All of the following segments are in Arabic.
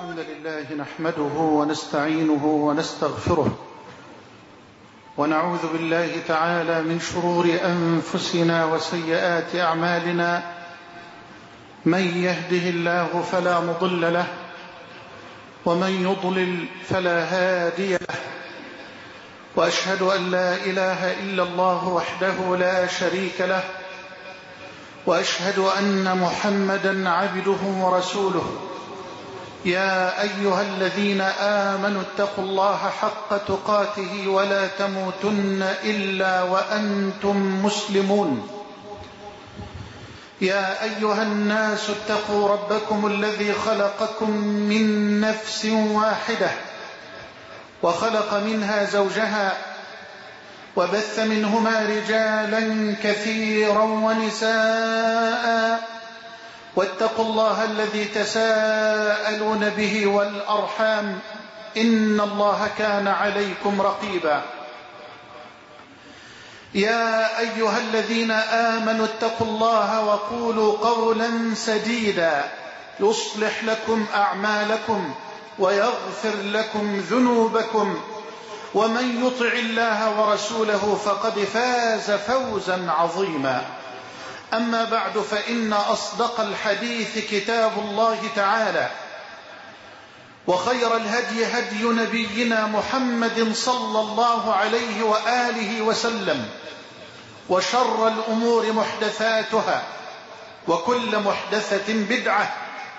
الحمد لله نحمده ونستعينه ونستغفره ونعوذ بالله تعالى من شرور أنفسنا وسيئات أعمالنا. من يهده الله فلا مضل له ومن يضلل فلا هادي له، وأشهد أن لا إله إلا الله وحده لا شريك له، وأشهد أن محمدا عبده ورسوله. يا أيها الذين آمنوا اتقوا الله حق تقاته ولا تموتن إلا وأنتم مسلمون. يا أيها الناس اتقوا ربكم الذي خلقكم من نفس واحدة وخلق منها زوجها وبث منهما رجالا كثيرا ونساء، واتقوا الله الذي تساءلون به والأرحام إن الله كان عليكم رقيبا. يا أيها الذين آمنوا اتقوا الله وقولوا قولا سديدا يصلح لكم أعمالكم ويغفر لكم ذنوبكم، ومن يطع الله ورسوله فقد فاز فوزا عظيما. أما بعد، فإن أصدق الحديث كتاب الله تعالى، وخير الهدي هدي نبينا محمد صلى الله عليه وآله وسلم، وشر الأمور محدثاتها، وكل محدثة بدعة،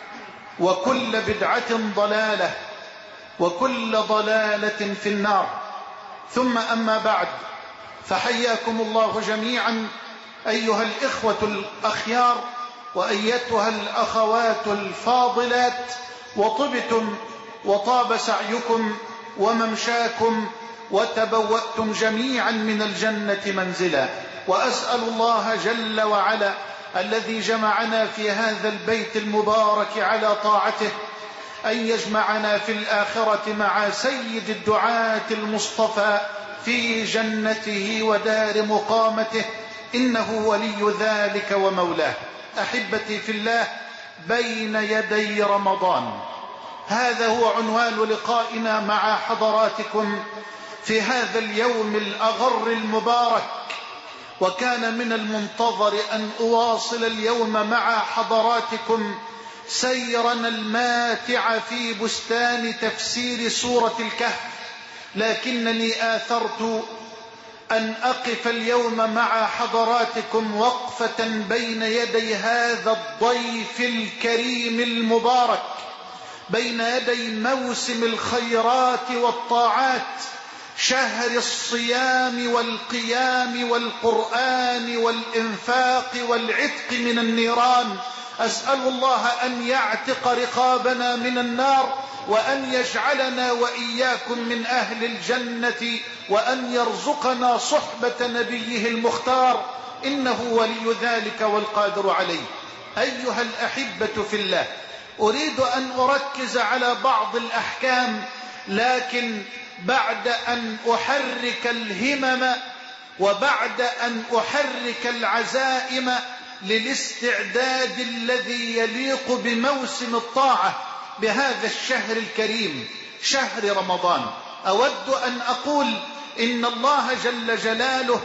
وكل بدعة ضلالة، وكل ضلالة في النار. ثم أما بعد، فحياكم الله جميعا أيها الإخوة الأخيار وأيتها الأخوات الفاضلات، وطبتم وطاب سعيكم وممشاكم وتبوأتم جميعا من الجنة منزلا. وأسأل الله جل وعلا الذي جمعنا في هذا البيت المبارك على طاعته أن يجمعنا في الآخرة مع سيد الدعاة المصطفى في جنته ودار مقامته، إنه ولي ذلك ومولاه. أحبتي في الله، بين يدي رمضان، هذا هو عنوان لقائنا مع حضراتكم في هذا اليوم الأغر المبارك. وكان من المنتظر أن أواصل اليوم مع حضراتكم سيرنا الماتع في بستان تفسير سورة الكهف، لكنني آثرت أن أقف اليوم مع حضراتكم وقفة بين يدي هذا الضيف الكريم المبارك، بين يدي موسم الخيرات والطاعات، شهر الصيام والقيام والقرآن والإنفاق والعتق من النيران. أسأل الله أن يعتق رقابنا من النار، وأن يجعلنا وإياكم من أهل الجنة، وأن يرزقنا صحبة نبيه المختار، إنه ولي ذلك والقادر عليه. أيها الأحبة في الله، أريد أن أركز على بعض الأحكام، لكن بعد أن أحرك الهمم وبعد أن أحرك العزائم للاستعداد الذي يليق بموسم الطاعة بهذا الشهر الكريم، شهر رمضان، أود أن أقول إن الله جل جلاله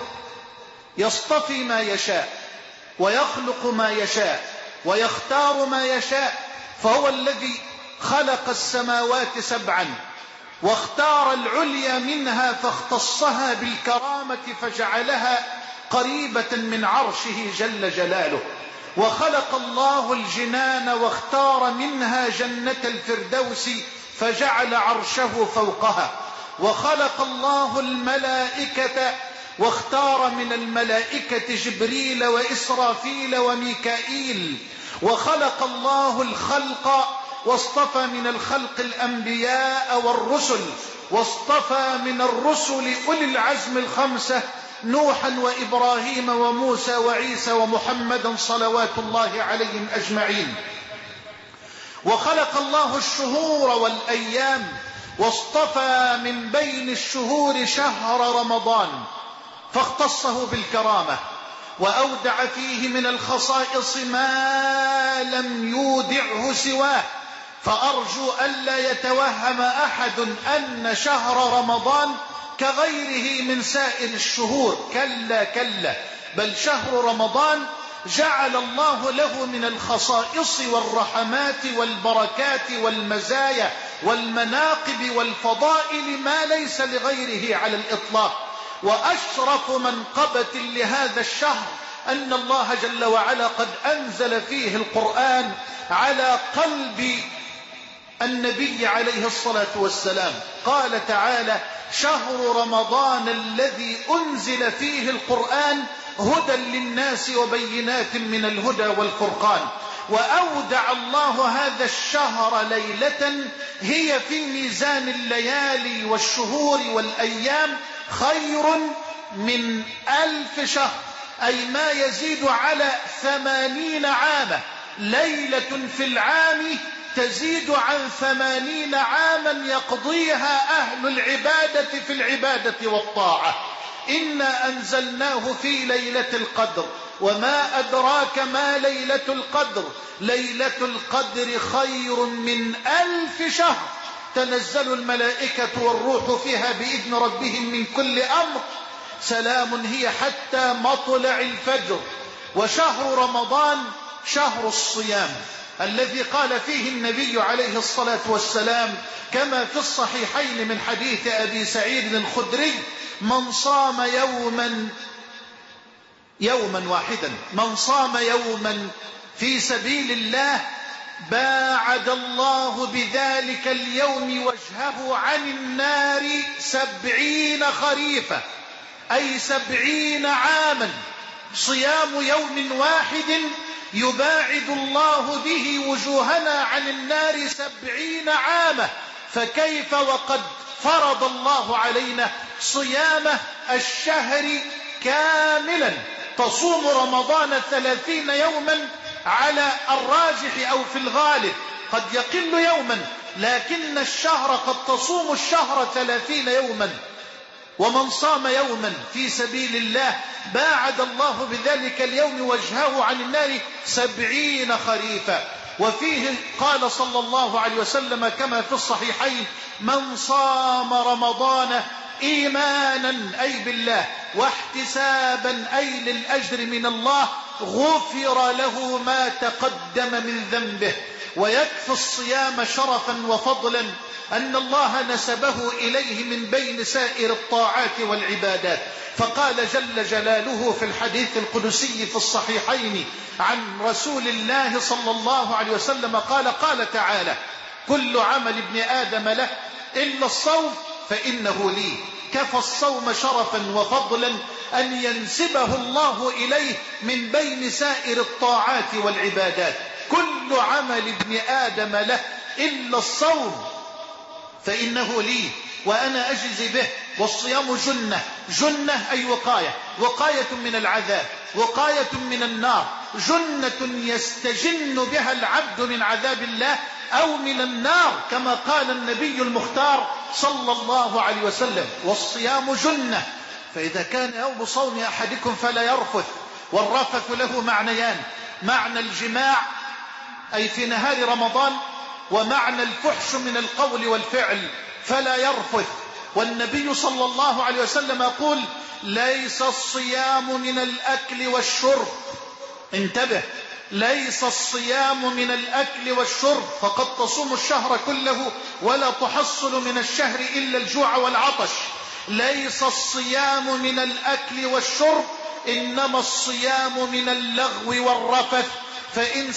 يصطفي ما يشاء ويخلق ما يشاء ويختار ما يشاء. فهو الذي خلق السماوات سبعا واختار العليا منها فاختصها بالكرامة فجعلها قريبة من عرشه جل جلاله. وخلق الله الجنان واختار منها جنة الفردوس فجعل عرشه فوقها. وخلق الله الملائكة واختار من الملائكة جبريل وإسرافيل وميكائيل. وخلق الله الخلق واصطفى من الخلق الأنبياء والرسل، واصطفى من الرسل أولي العزم الخمسة، نوحا وإبراهيم وموسى وعيسى ومحمدا صلوات الله عليهم أجمعين. وخلق الله الشهور والأيام، واصطفى من بين الشهور شهر رمضان فاختصه بالكرامة، وأودع فيه من الخصائص ما لم يودعه سواه، فأرجو ألا يتوهم أحد أن شهر رمضان كغيره من سائر الشهور، كلا كلا، بل شهر رمضان جعل الله له من الخصائص والرحمات والبركات والمزايا والمناقب والفضائل ما ليس لغيره على الإطلاق. وأشرف منقبة لهذا الشهر أن الله جل وعلا قد أنزل فيه القرآن على قلب النبي عليه الصلاة والسلام. قال تعالى: شهر رمضان الذي أنزل فيه القرآن هدى للناس وبينات من الهدى والفرقان. وأودع الله هذا الشهر ليلة هي في ميزان الليالي والشهور والأيام خير من 1000 شهر، أي ما يزيد على 80 عاما. ليلة في العام تزيد عن 80 عاما يقضيها أهل العبادة في العبادة والطاعة. إنا أنزلناه في ليلة القدر، وما أدراك ما ليلة القدر، ليلة القدر خير من 1000 شهر، تنزل الملائكة والروح فيها بإذن ربهم من كل أمر، سلام هي حتى مطلع الفجر. وشهر رمضان شهر الصيام الذي قال فيه النبي عليه الصلاة والسلام كما في الصحيحين من حديث أبي سعيد الخدري: من صام يوما واحدا، من صام يوما في سبيل الله باعد الله بذلك اليوم وجهه عن النار 70 خريفا، أي 70 عاما. صيام يوم واحد يباعد الله به وجوهنا عن النار 70 عاما، فكيف وقد فرض الله علينا صيام الشهر كاملا. تصوم رمضان 30 يوما على الراجح أو في الغالب، قد يقل يوما، لكن الشهر قد تصوم الشهر 30 يوما. ومن صام يوما في سبيل الله باعد الله بذلك اليوم وجهه عن النار 70 خريفا. وفيه قال صلى الله عليه وسلم كما في الصحيحين: من صام رمضان إيمانا أي بالله واحتسابا أي للأجر من الله غفر له ما تقدم من ذنبه. ويكفي الصيام شرفا وفضلا أن الله نسبه إليه من بين سائر الطاعات والعبادات، فقال جل جلاله في الحديث القدسي في الصحيحين عن رسول الله صلى الله عليه وسلم قال تعالى: كل عمل ابن آدم له إلا الصوم فإنه لي. كفى الصوم شرفا وفضلا أن ينسبه الله إليه من بين سائر الطاعات والعبادات. كل عمل ابن آدم له إلا الصوم فإنه لي وأنا أجزي به. والصيام جنة، جنة أي وقاية، وقاية من العذاب، وقاية من النار، جنة يستجن بها العبد من عذاب الله أو من النار كما قال النبي المختار صلى الله عليه وسلم: والصيام جنة. فإذا كان يوم صوم أحدكم فلا يرفث. والرفث له معنيان: معنى الجماع أي في نهار رمضان، ومعنى الفحش من القول والفعل فلا يرفث. والنبي صلى الله عليه وسلم يقول: ليس الصيام من الأكل والشرب، انتبه، ليس الصيام من الأكل والشرب، فقد تصوم الشهر كله ولا تحصل من الشهر إلا الجوع والعطش. ليس الصيام من الأكل والشرب، إنما الصيام من اللغو والرفث. فإن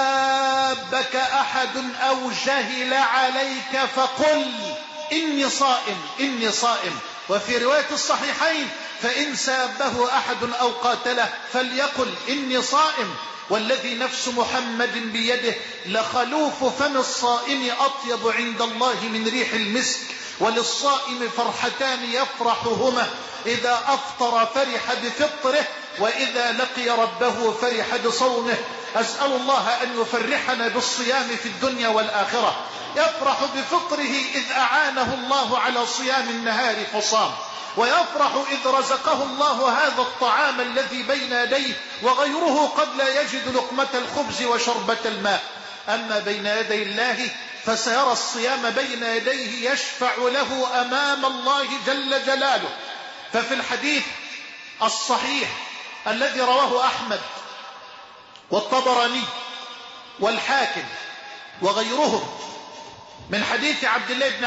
سابك أحد أو جهل عليك فقل إني صائم، إني صائم. وفي رواية الصحيحين: فإن سابه أحد أو قاتله فليقل إني صائم. والذي نفس محمد بيده لخلوف فم الصائم أطيب عند الله من ريح المسك. وللصائم فرحتان يفرحهما: إذا أفطر فرح بفطره، وإذا لقي ربه فرح بصومه. أسأل الله أن يفرحنا بالصيام في الدنيا والآخرة. يفرح بفطره إذ أعانه الله على صيام النهار فصام، ويفرح إذ رزقه الله هذا الطعام الذي بين يديه وغيره قد لا يجد لقمة الخبز وشربة الماء. أما بين يدي الله فسيرى الصيام بين يديه يشفع له أمام الله جل جلاله. ففي الحديث الصحيح الذي رواه أحمد والطبراني والحاكم وغيرهم من حديث عبد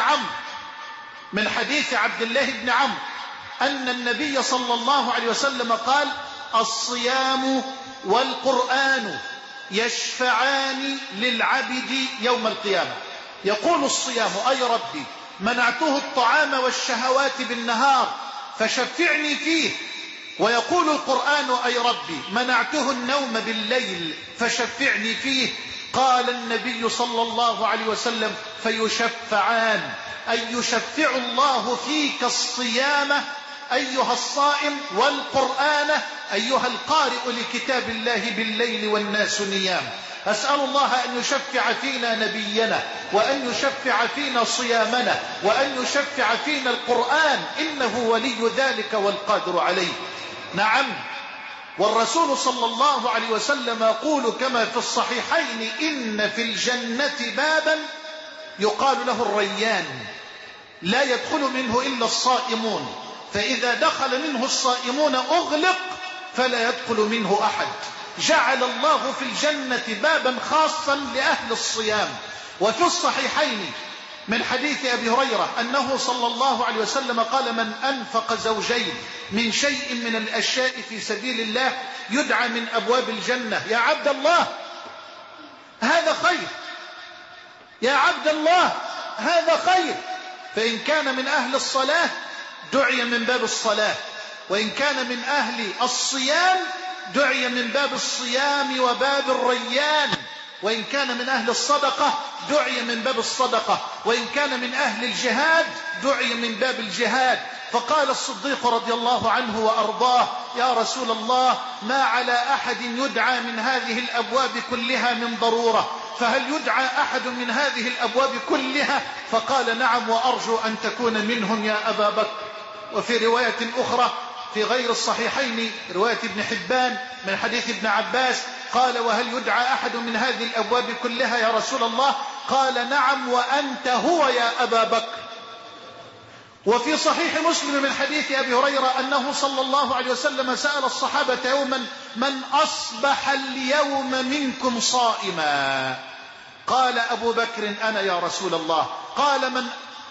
الله بن عمرو أن النبي صلى الله عليه وسلم قال: الصيام والقرآن يشفعان للعبد يوم القيامة. يقول الصيام: أي ربي منعته الطعام والشهوات بالنهار فشفعني فيه. ويقول القرآن: أي ربي منعته النوم بالليل فشفعني فيه. قال النبي صلى الله عليه وسلم: فيشفعان، أي يشفع الله فيك الصيام أيها الصائم، والقرآن أيها القارئ لكتاب الله بالليل والناس نيام. أسأل الله أن يشفع فينا نبينا، وأن يشفع فينا صيامنا، وأن يشفع فينا القرآن، إنه ولي ذلك والقادر عليه. نعم، والرسول صلى الله عليه وسلم يقول كما في الصحيحين: إن في الجنة بابا يقال له الريان، لا يدخل منه إلا الصائمون، فإذا دخل منه الصائمون أغلق فلا يدخل منه أحد. جعل الله في الجنة بابا خاصا لأهل الصيام. وفي الصحيحين من حديث أبي هريرة أنه صلى الله عليه وسلم قال: من أنفق زوجين من شيء من الأشياء في سبيل الله يدعى من أبواب الجنة. يا عبد الله هذا خير، يا عبد الله هذا خير. فإن كان من أهل الصلاة دعي من باب الصلاة، وإن كان من أهل الصيام دعي من باب الصيام وباب الريان، وإن كان من أهل الصدقة دعي من باب الصدقة، وإن كان من أهل الجهاد دعي من باب الجهاد. فقال الصديق رضي الله عنه وأرضاه: يا رسول الله، ما على أحد يدعى من هذه الأبواب كلها من ضرورة، فهل يدعى أحد من هذه الأبواب كلها؟ فقال: نعم، وأرجو أن تكون منهم يا أبا بكر. وفي رواية أخرى في غير الصحيحين، رواية ابن حبان من حديث ابن عباس، قال: وهل يدعى أحد من هذه الأبواب كلها يا رسول الله؟ قال: نعم، وأنت هو يا أبا بكر. وفي صحيح مسلم من حديث أبي هريرة أنه صلى الله عليه وسلم سأل الصحابة يوما: من أصبح اليوم منكم صائما؟ قال أبو بكر: أنا يا رسول الله. قال: من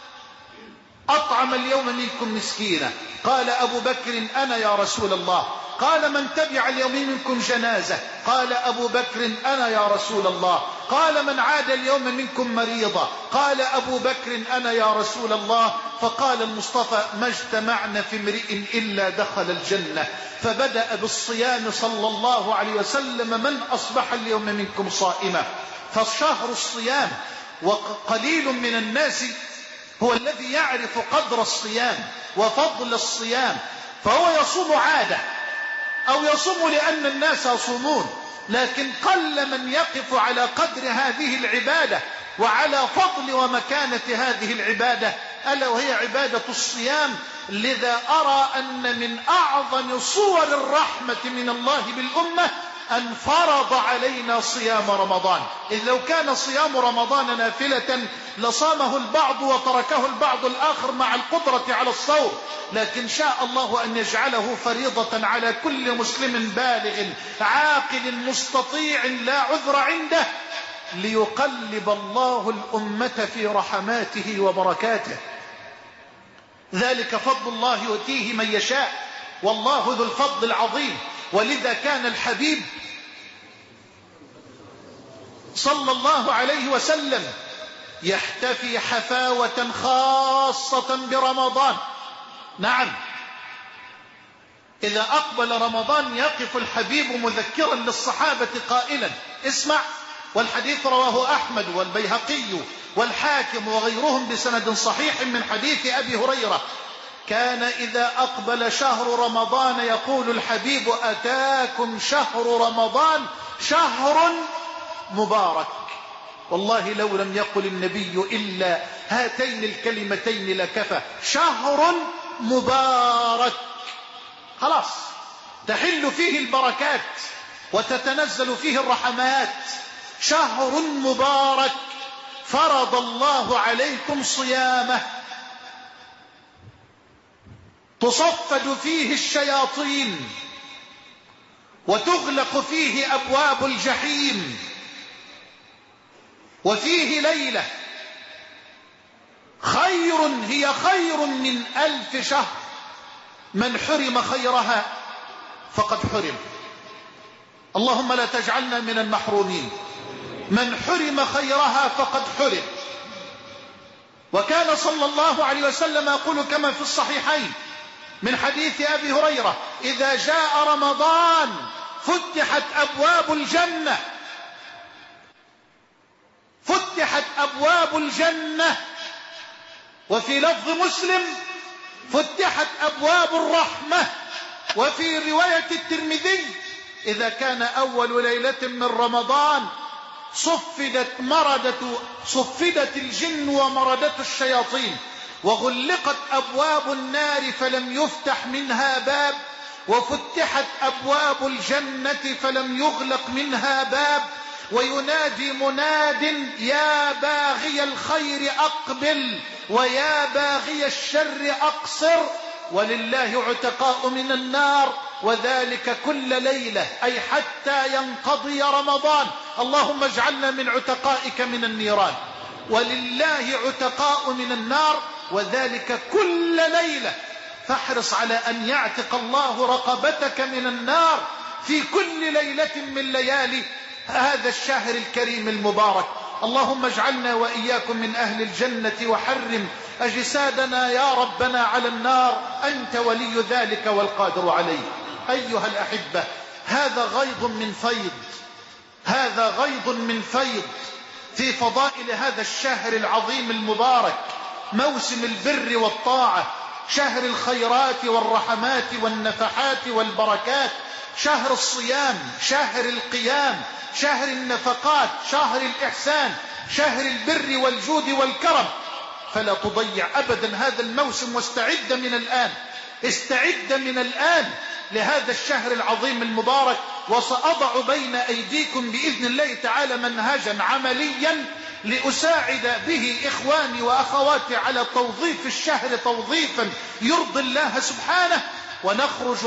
أطعم اليوم منكم مسكينا؟ قال أبو بكر: أنا يا رسول الله. قال: من تبع اليوم منكم جنازة؟ قال أبو بكر: أنا يا رسول الله. قال: من عاد اليوم منكم مريضا؟ قال أبو بكر: أنا يا رسول الله. فقال المصطفى: ما اجتمعنا في امرئ إلا دخل الجنة. فبدأ بالصيام صلى الله عليه وسلم: من أصبح اليوم منكم صائما. فشهر الصيام، وقليل من الناس هو الذي يعرف قدر الصيام وفضل الصيام، فهو يصوم عادة أو يصوم لأن الناس يصومون، لكن قل من يقف على قدر هذه العبادة وعلى فضل ومكانة هذه العبادة، ألا وهي عبادة الصيام. لذا أرى أن من أعظم صور الرحمة من الله بالأمة أن فرض علينا صيام رمضان. إذ لو كان صيام رمضان نافلة لصامه البعض وتركه البعض الآخر مع القدرة على الصوم، لكن شاء الله أن يجعله فريضة على كل مسلم بالغ عاقل مستطيع لا عذر عنده، ليقلب الله الأمة في رحماته وبركاته. ذلك فضل الله يؤتيه من يشاء، والله ذو الفضل العظيم. ولذا كان الحبيب صلى الله عليه وسلم يحتفي حفاوة خاصة برمضان. نعم، إذا أقبل رمضان يقف الحبيب مذكرا للصحابة قائلا: اسمع. والحديث رواه أحمد والبيهقي والحاكم وغيرهم بسند صحيح من حديث أبي هريرة: كان إذا أقبل شهر رمضان يقول الحبيب: أتاكم شهر رمضان شهر مبارك. والله لو لم يقل النبي إلا هاتين الكلمتين لكفى: شهر مبارك. خلاص، تحل فيه البركات وتتنزل فيه الرحمات. شهر مبارك. فرض الله عليكم صيامه تصفد فيه الشياطين وتغلق فيه أبواب الجحيم، وفيه ليلة هي خير من 1000 شهر، من حرم خيرها فقد حرم. اللهم لا تجعلنا من المحرومين. من حرم خيرها فقد حرم. وكان صلى الله عليه وسلم يقول كما في الصحيحين من حديث أبي هريرة: إذا جاء رمضان فتحت أبواب الجنة، فتحت أبواب الجنة. وفي لفظ مسلم: فتحت أبواب الرحمة. وفي رواية الترمذي: إذا كان أول ليلة من رمضان صفدت الجن ومردت الشياطين، وغلقت أبواب النار فلم يفتح منها باب، وفتحت أبواب الجنة فلم يغلق منها باب. وينادي مناد: يا باغي الخير أقبل، ويا باغي الشر أقصر. ولله عتقاء من النار، وذلك كل ليلة، أي حتى ينقضي رمضان. اللهم اجعلنا من عتقائك من النيران. ولله عتقاء من النار، وذلك كل ليلة. فاحرص على أن يعتق الله رقبتك من النار في كل ليلة من ليالي هذا الشهر الكريم المبارك. اللهم اجعلنا وإياكم من أهل الجنة، وحرم أجسادنا يا ربنا على النار، أنت ولي ذلك والقادر عليه. أيها الأحبة، هذا غيض من فيض في فضائل هذا الشهر العظيم المبارك، موسم البر والطاعة، شهر الخيرات والرحمات والنفحات والبركات، شهر الصيام، شهر القيام، شهر النفقات، شهر الإحسان، شهر البر والجود والكرم. فلا تضيع أبدا هذا الموسم، واستعد من الآن لهذا الشهر العظيم المبارك. وسأضع بين أيديكم بإذن الله تعالى منهجا عمليا لأساعد به إخواني وأخواتي على توظيف الشهر توظيفا يرضي الله سبحانه، ونخرج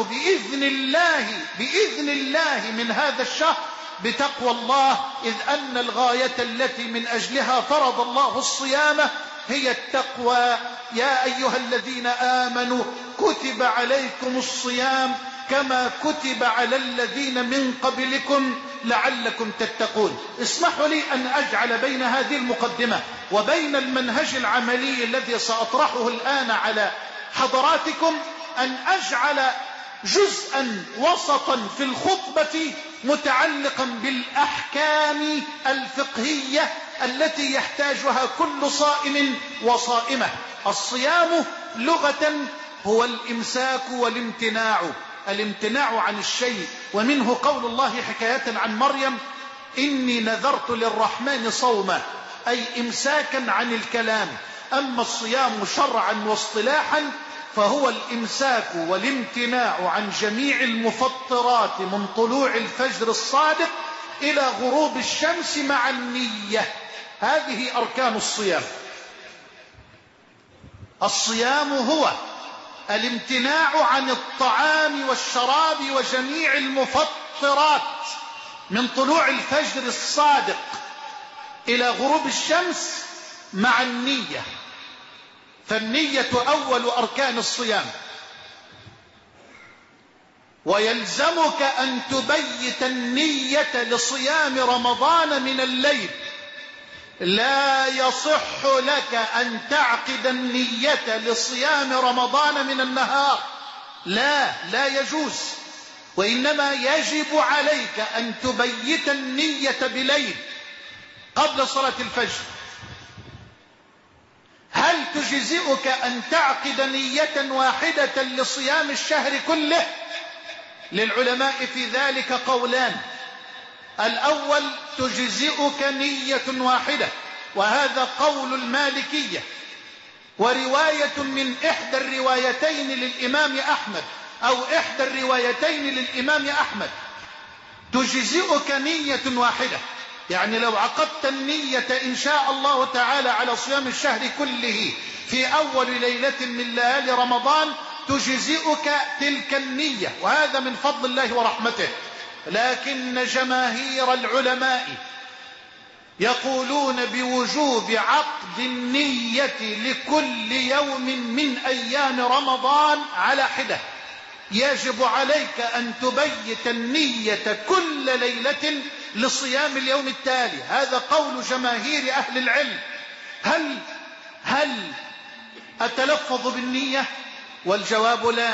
بإذن الله من هذا الشهر بتقوى الله، إذ أن الغاية التي من أجلها فرض الله الصيام هي التقوى. يا أيها الذين آمنوا كتب عليكم الصيام كما كتب على الذين من قبلكم لعلكم تتقون. اسمحوا لي أن أجعل بين هذه المقدمة وبين المنهج العملي الذي سأطرحه الآن على حضراتكم أن أجعل جزءا وسطا في الخطبة متعلقا بالأحكام الفقهية التي يحتاجها كل صائم وصائمة. الصيام لغة هو الإمساك والامتناع عن الشيء، ومنه قول الله حكاية عن مريم: إني نذرت للرحمن صوما، أي إمساكا عن الكلام. أما الصيام شرعا واصطلاحا فهو الإمساك والامتناع عن جميع المفطرات من طلوع الفجر الصادق إلى غروب الشمس مع النية. هذه أركان الصيام. الصيام هو الامتناع عن الطعام والشراب وجميع المفطرات من طلوع الفجر الصادق إلى غروب الشمس مع النية. فالنية أول أركان الصيام، ويلزمك أن تبيت النية لصيام رمضان من الليل. لا يصح لك أن تعقد النية لصيام رمضان من النهار، لا يجوز. وإنما يجب عليك أن تبيت النية بليل قبل صلاة الفجر. هل تجزئك أن تعقد نية واحدة لصيام الشهر كله؟ للعلماء في ذلك قولان. الأول: تجزئك نية واحدة، وهذا قول المالكية، ورواية من إحدى الروايتين للإمام أحمد، أو إحدى الروايتين للإمام أحمد، تجزئك نية واحدة. يعني لو عقدت النية إن شاء الله تعالى على صيام الشهر كله في أول ليلة من ليالي رمضان تجزئك تلك النية، وهذا من فضل الله ورحمته. لكن جماهير العلماء يقولون بوجوب عقد النية لكل يوم من أيام رمضان على حدة. يجب عليك أن تبيت النية كل ليلة لصيام اليوم التالي. هذا قول جماهير أهل العلم. هل أتلفظ بالنية؟ والجواب لا.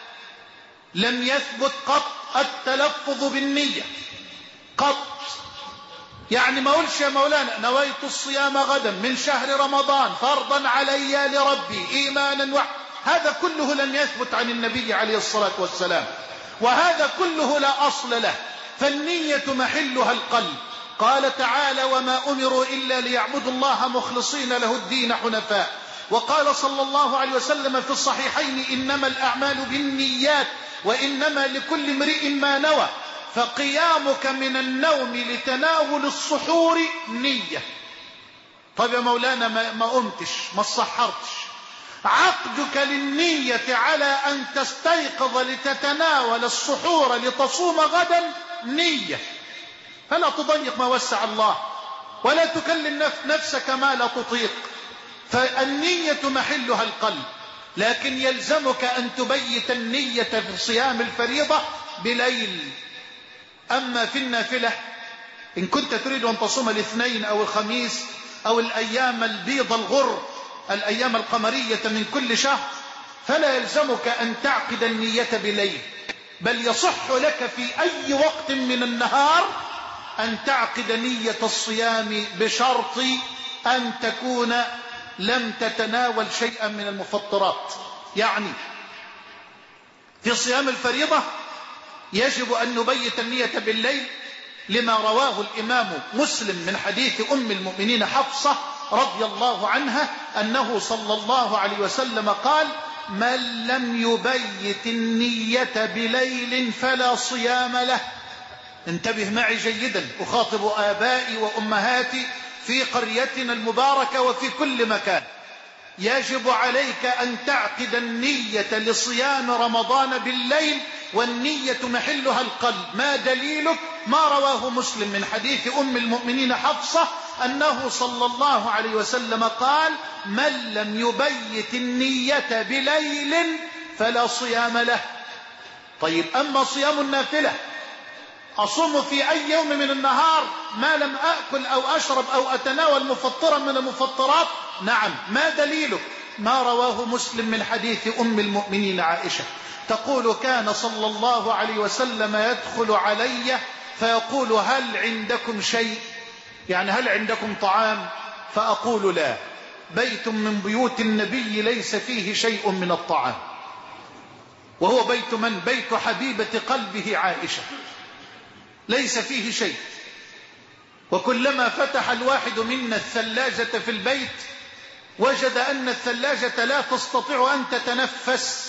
لم يثبت قط التلفظ بالنية قط. يعني ما قلش يا مولانا نويت الصيام غدا من شهر رمضان فرضا علي لربي إيمانا هذا كله لم يثبت عن النبي عليه الصلاة والسلام، وهذا كله لا أصل له. فالنية محلها القلب. قال تعالى: وما أمروا إلا ليعبدوا الله مخلصين له الدين حنفاء. وقال صلى الله عليه وسلم في الصحيحين: إنما الأعمال بالنيات وإنما لكل امرئ ما نوى. فقيامك من النوم لتناول السحور نية. طيب يا مولانا ما قمتش ما صحرتش، عقدك للنية على أن تستيقظ لتتناول السحور لتصوم غدا نية. فلا تضيق ما وسع الله، ولا تكلم نفسك ما لا تطيق. فالنية محلها القلب، لكن يلزمك أن تبيت النية في صيام الفريضة بليل. أما في النافلة إن كنت تريد أن تصوم الاثنين أو الخميس أو الأيام البيض الغر، الأيام القمرية من كل شهر، فلا يلزمك أن تعقد النية بليل، بل يصح لك في أي وقت من النهار أن تعقد نية الصيام بشرط أن تكون لم تتناول شيئا من المفطرات. يعني في صيام الفريضة يجب أن نبيت النية بالليل، لما رواه الإمام مسلم من حديث أم المؤمنين حفصة رضي الله عنها أنه صلى الله عليه وسلم قال: من لم يبيت النية بليل فلا صيام له. انتبه معي جيدا، أخاطب آبائي وأمهاتي في قريتنا المباركة وفي كل مكان. يجب عليك أن تعقد النية لصيام رمضان بالليل، والنية محلها القلب. ما دليلك؟ ما رواه مسلم من حديث أم المؤمنين حفصة أنه صلى الله عليه وسلم قال: من لم يبيت النية بليل فلا صيام له. طيب، أما صيام النافلة أصوم في أي يوم من النهار ما لم أأكل أو أشرب أو أتناول مفطرا من المفطرات؟ نعم. ما دليلك؟ ما رواه مسلم من حديث أم المؤمنين عائشة تقول: كان صلى الله عليه وسلم يدخل علي فيقول: هل عندكم شيء؟ يعني هل عندكم طعام؟ فأقول: لا. بيت من بيوت النبي ليس فيه شيء من الطعام. وهو بيت من؟ بيت حبيبة قلبه عائشة، ليس فيه شيء. وكلما فتح الواحد منا الثلاجة في البيت وجد أن الثلاجة لا تستطيع أن تتنفس.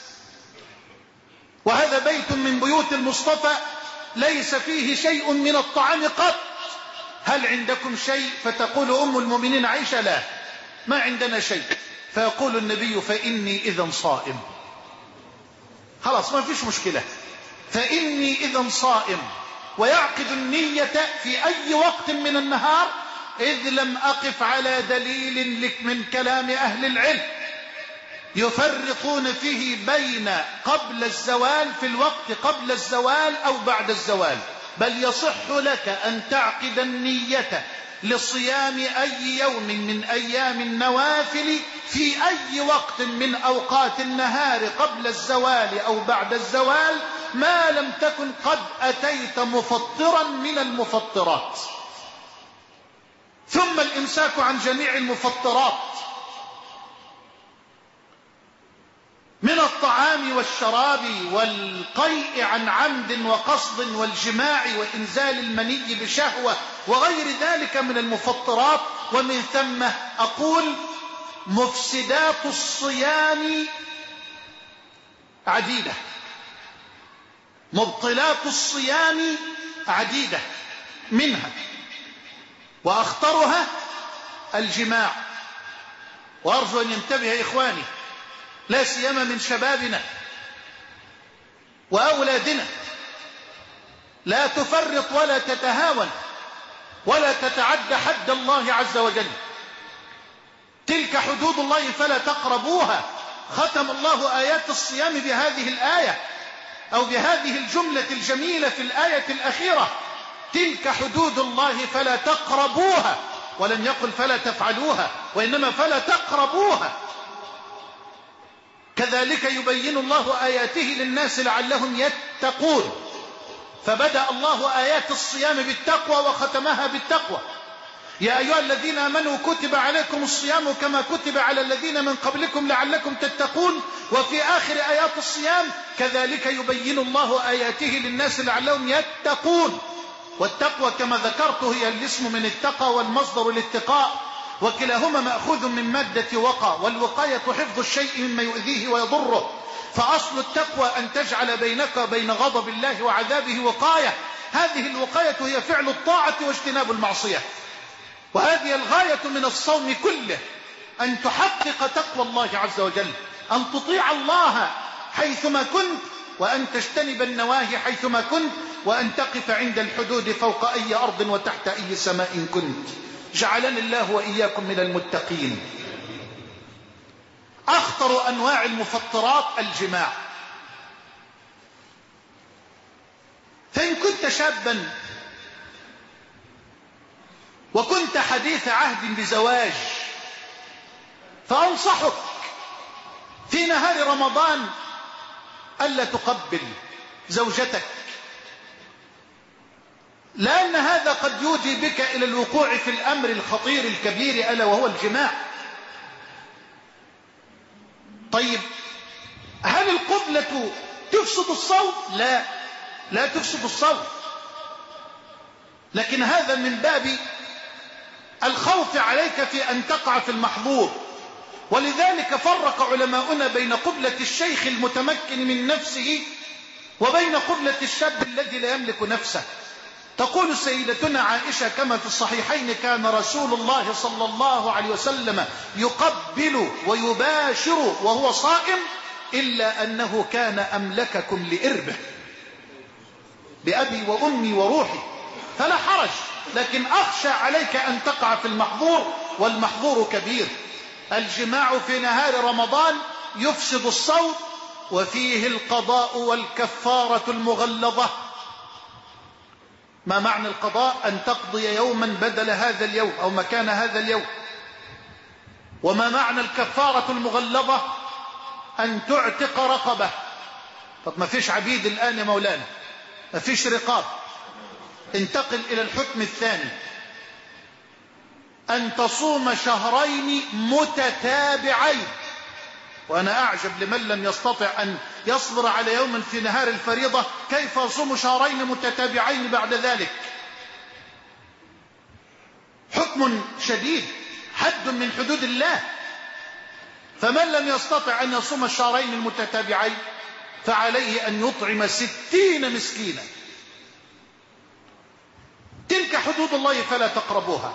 وهذا بيت من بيوت المصطفى ليس فيه شيء من الطعام قط. هل عندكم شيء؟ فتقول أم المؤمنين عائشة: لا، ما عندنا شيء. فيقول النبي: فإني إذا صائم. خلاص، ما فيش مشكلة، فإني إذا صائم. ويعقد النية في أي وقت من النهار، إذ لم أقف على دليل لك من كلام أهل العلم يفرقون فيه بين قبل الزوال، في الوقت قبل الزوال أو بعد الزوال. بل يصح لك أن تعقد النية لصيام أي يوم من أيام النوافل في أي وقت من أوقات النهار قبل الزوال أو بعد الزوال، ما لم تكن قد أتيت مفطرا من المفطرات. ثم الإمساك عن جميع المفطرات من الطعام والشراب والقيء عن عمد وقصد والجماع وإنزال المني بشهوة وغير ذلك من المفطرات. ومن ثم أقول: مفسدات الصيام عديدة، مبطلات الصيام عديدة. منها وأخطرها الجماع. وأرجو أن ينتبه إخواني لا سيما من شبابنا وأولادنا، لا تفرط ولا تتهاون ولا تتعدى حد الله عز وجل. تلك حدود الله فلا تقربوها. ختم الله آيات الصيام بهذه الآية أو بهذه الجملة الجميلة في الآية الأخيرة: تلك حدود الله فلا تقربوها، ولم يقل فلا تفعلوها، وإنما فلا تقربوها. كذلك يبين الله آياته للناس لعلهم يتقون، فبدأ الله آيات الصيام بالتقوى وختمها بالتقوى. يا أيها الذين آمنوا كتب عليكم الصيام كما كتب على الذين من قبلكم لعلكم تتقون. وفي آخر آيات الصيام كذلك يبين الله آياته للناس لعلهم يتقون. والتقوى كما ذكرت هي الاسم من التقى والمصدر الاتقاء، وكلاهما مأخوذ من مادة وقى، والوقاية حفظ الشيء مما يؤذيه ويضره. فأصل التقوى أن تجعل بينك وبين غضب الله وعذابه وقاية. هذه الوقاية هي فعل الطاعة واجتناب المعصية، وهذه الغاية من الصوم كله، أن تحقق تقوى الله عز وجل، أن تطيع الله حيثما كنت، وأن تجتنب النواهي حيثما كنت، وأن تقف عند الحدود فوق أي أرض وتحت أي سماء كنت. جعلني الله وإياكم من المتقين. أخطر أنواع المفطرات الجماع. فإن كنت شابا وكنت حديث عهد بزواج، فأنصحك في نهار رمضان ألا تقبل زوجتك، لأن هذا قد يودي بك إلى الوقوع في الأمر الخطير الكبير ألا وهو الجماع. طيب، هل القبلة تفسد الصوم؟ لا تفسد الصوم، لكن هذا من باب الخوف عليك في أن تقع في المحظور. ولذلك فرق علماؤنا بين قبلة الشيخ المتمكن من نفسه وبين قبلة الشاب الذي لا يملك نفسه. تقول سيدتنا عائشة كما في الصحيحين: كان رسول الله صلى الله عليه وسلم يقبل ويباشر وهو صائم، إلا أنه كان أملككم لإربه، بأبي وأمي وروحي، فلا حرج، لكن أخشى عليك أن تقع في المحظور، والمحظور كبير. الجماع في نهار رمضان يفسد الصوم، وفيه القضاء والكفارة المغلظة. ما معنى القضاء؟ أن تقضي يوما بدل هذا اليوم أو مكان هذا اليوم. وما معنى الكفارة المغلظة؟ أن تعتق رقبة. طب ما فيش عبيد الآن يا مولانا، ما فيش رقاب. انتقل إلى الحكم الثاني: أن تصوم شهرين متتابعين. وأنا أعجب لمن لم يستطع أن يصبر على يوم في نهار الفريضة، كيف يصوم شهرين متتابعين بعد ذلك؟ حكم شديد، حد من حدود الله. فمن لم يستطع أن يصوم الشهرين المتتابعين فعليه أن يطعم 60 مسكينا. تلك حدود الله فلا تقربوها.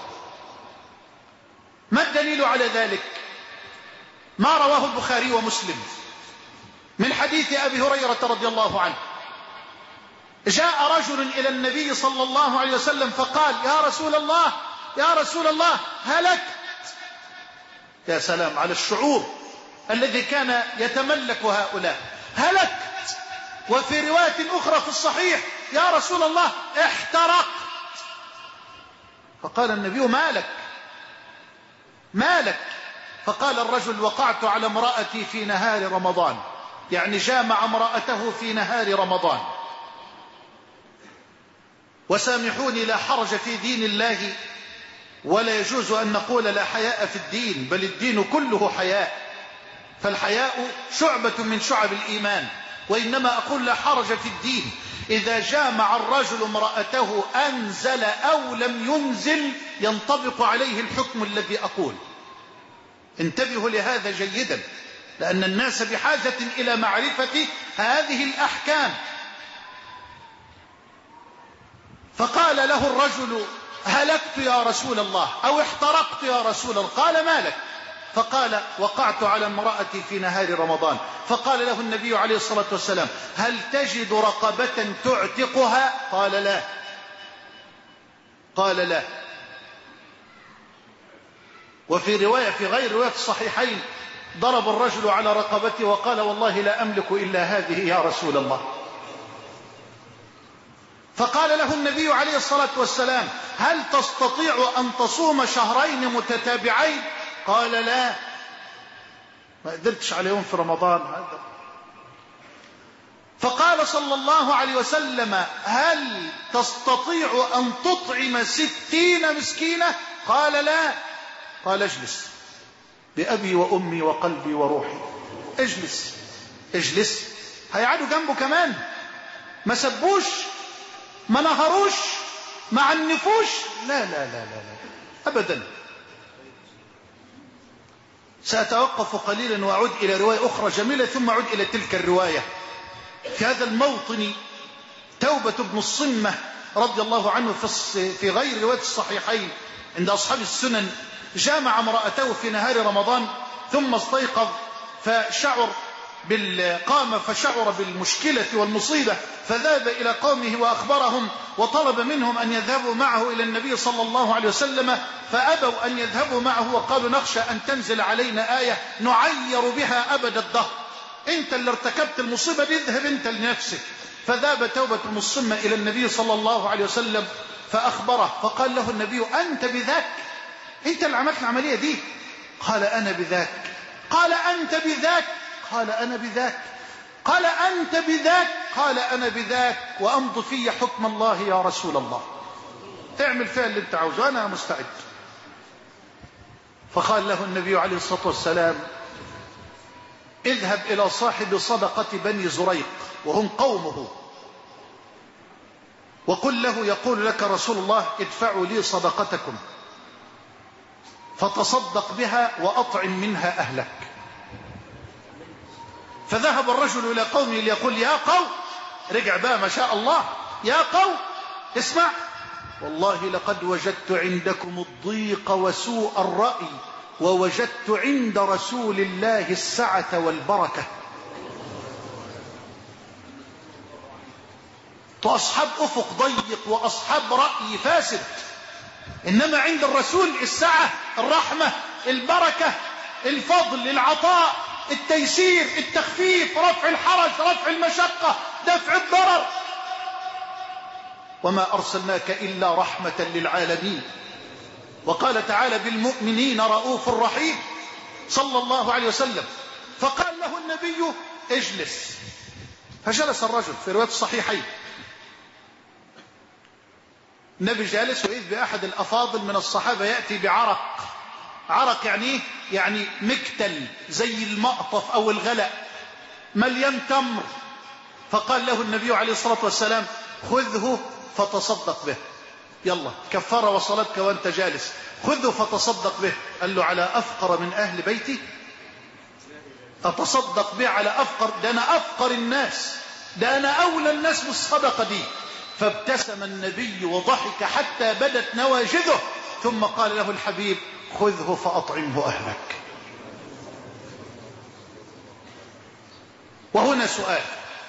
ما الدليل على ذلك؟ ما رواه البخاري ومسلم من حديث أبي هريرة رضي الله عنه: جاء رجل إلى النبي صلى الله عليه وسلم فقال: يا رسول الله هلكت. يا سلام على الشعور الذي كان يتملك هؤلاء. هلكت. وفي رواية أخرى في الصحيح: يا رسول الله احترقت. فقال النبي: مالك؟ فقال الرجل: وقعت على امرأتي في نهار رمضان، يعني جامع امرأته في نهار رمضان. وسامحوني، لا حرج في دين الله، ولا يجوز أن نقول لا حياء في الدين، بل الدين كله حياء، فالحياء شعبة من شعب الإيمان. وإنما أقول لا حرج في الدين إذا جامع الرجل امرأته أنزل أو لم ينزل، ينطبق عليه الحكم الذي أقول. انتبهوا لهذا جيدا، لأن الناس بحاجة إلى معرفة هذه الأحكام. فقال له الرجل: هلكت يا رسول الله أو احترقت يا رسول الله. قال ما لك؟ فقال وقعت على امرأتي في نهار رمضان. فقال له النبي عليه الصلاة والسلام هل تجد رقبة تعتقها؟ قال لا. قال لا. وفي رواية في غير رواية الصحيحين ضرب الرجل على رقبته وقال والله لا أملك إلا هذه يا رسول الله. فقال له النبي عليه الصلاة والسلام هل تستطيع أن تصوم شهرين متتابعين؟ قال لا، ما قدرتش عليهم في رمضان هذا. فقال صلى الله عليه وسلم هل تستطيع أن تطعم 60 مسكينة؟ قال لا. قال اجلس بأبي وأمي وقلبي وروحي، اجلس اجلس. هيقعدوا جنبه كمان، ما سبوش ما نهروش ما عنفوش، لا لا لا لا لا أبدا. سأتوقف قليلا وأعود إلى رواية أخرى جميلة ثم أعود إلى تلك الرواية. في هذا الموطن توبة بن الصمة رضي الله عنه في غير رواية الصحيحين عند أصحاب السنن جامع امرأته في نهار رمضان ثم استيقظ قام فشعر بالمشكلة والمصيبة فذهب إلى قومه وأخبرهم وطلب منهم أن يذهبوا معه إلى النبي صلى الله عليه وسلم فأبوا أن يذهبوا معه وقالوا نخشى أن تنزل علينا آية نعير بها أبد الدهر، أنت اللي ارتكبت المصيبة دي اذهب أنت لنفسك. فذهب توبة بن الصمة إلى النبي صلى الله عليه وسلم فأخبره فقال له النبي أنت بذاك؟ أنت اللي عملت العملية دي؟ قال أنا بذاك. قال أنت بذاك؟ قال أنا بذاك. قال أنت بذاك؟ قال أنا بذاك. وأمض في حكم الله يا رسول الله، اعمل فيها اللي انت عاوزه أنا مستعد. فقال له النبي عليه الصلاة والسلام اذهب إلى صاحب صدقة بني زريق وهم قومه وقل له يقول لك رسول الله ادفعوا لي صدقتكم فتصدق بها وأطعم منها أهلك. فذهب الرجل إلى قومه ليقول يا قوم، رجع بقى ما شاء الله، يا قوم اسمع والله لقد وجدت عندكم الضيق وسوء الرأي ووجدت عند رسول الله السعة والبركة. أصحاب أفق ضيق وأصحاب رأي فاسد، إنما عند الرسول السعة، الرحمة، البركة، الفضل، العطاء، التيسير، التخفيف، رفع الحرج، رفع المشقة، دفع الضرر. وما أرسلناك إلا رحمة للعالمين. وقال تعالى بالمؤمنين رؤوف رحيم صلى الله عليه وسلم. فقال له النبي اجلس. فجلس الرجل في رواية الصحيحين. النبي جالس وإذ بأحد الأفاضل من الصحابة يأتي بعرق. عرق يعني مكتل زي المقطف أو الغلأ مليان تمر. فقال له النبي عليه الصلاة والسلام خذه فتصدق به، يلا كفارة وصلتك وانت جالس، خذه فتصدق به. قال له على أفقر من أهل بيتي؟ أتصدق به على أفقر؟ ده أنا أفقر الناس، ده أنا أولى الناس بالصدقة دي. فابتسم النبي وضحك حتى بدت نواجذه ثم قال له الحبيب خذه فأطعمه أهلك. وهنا سؤال،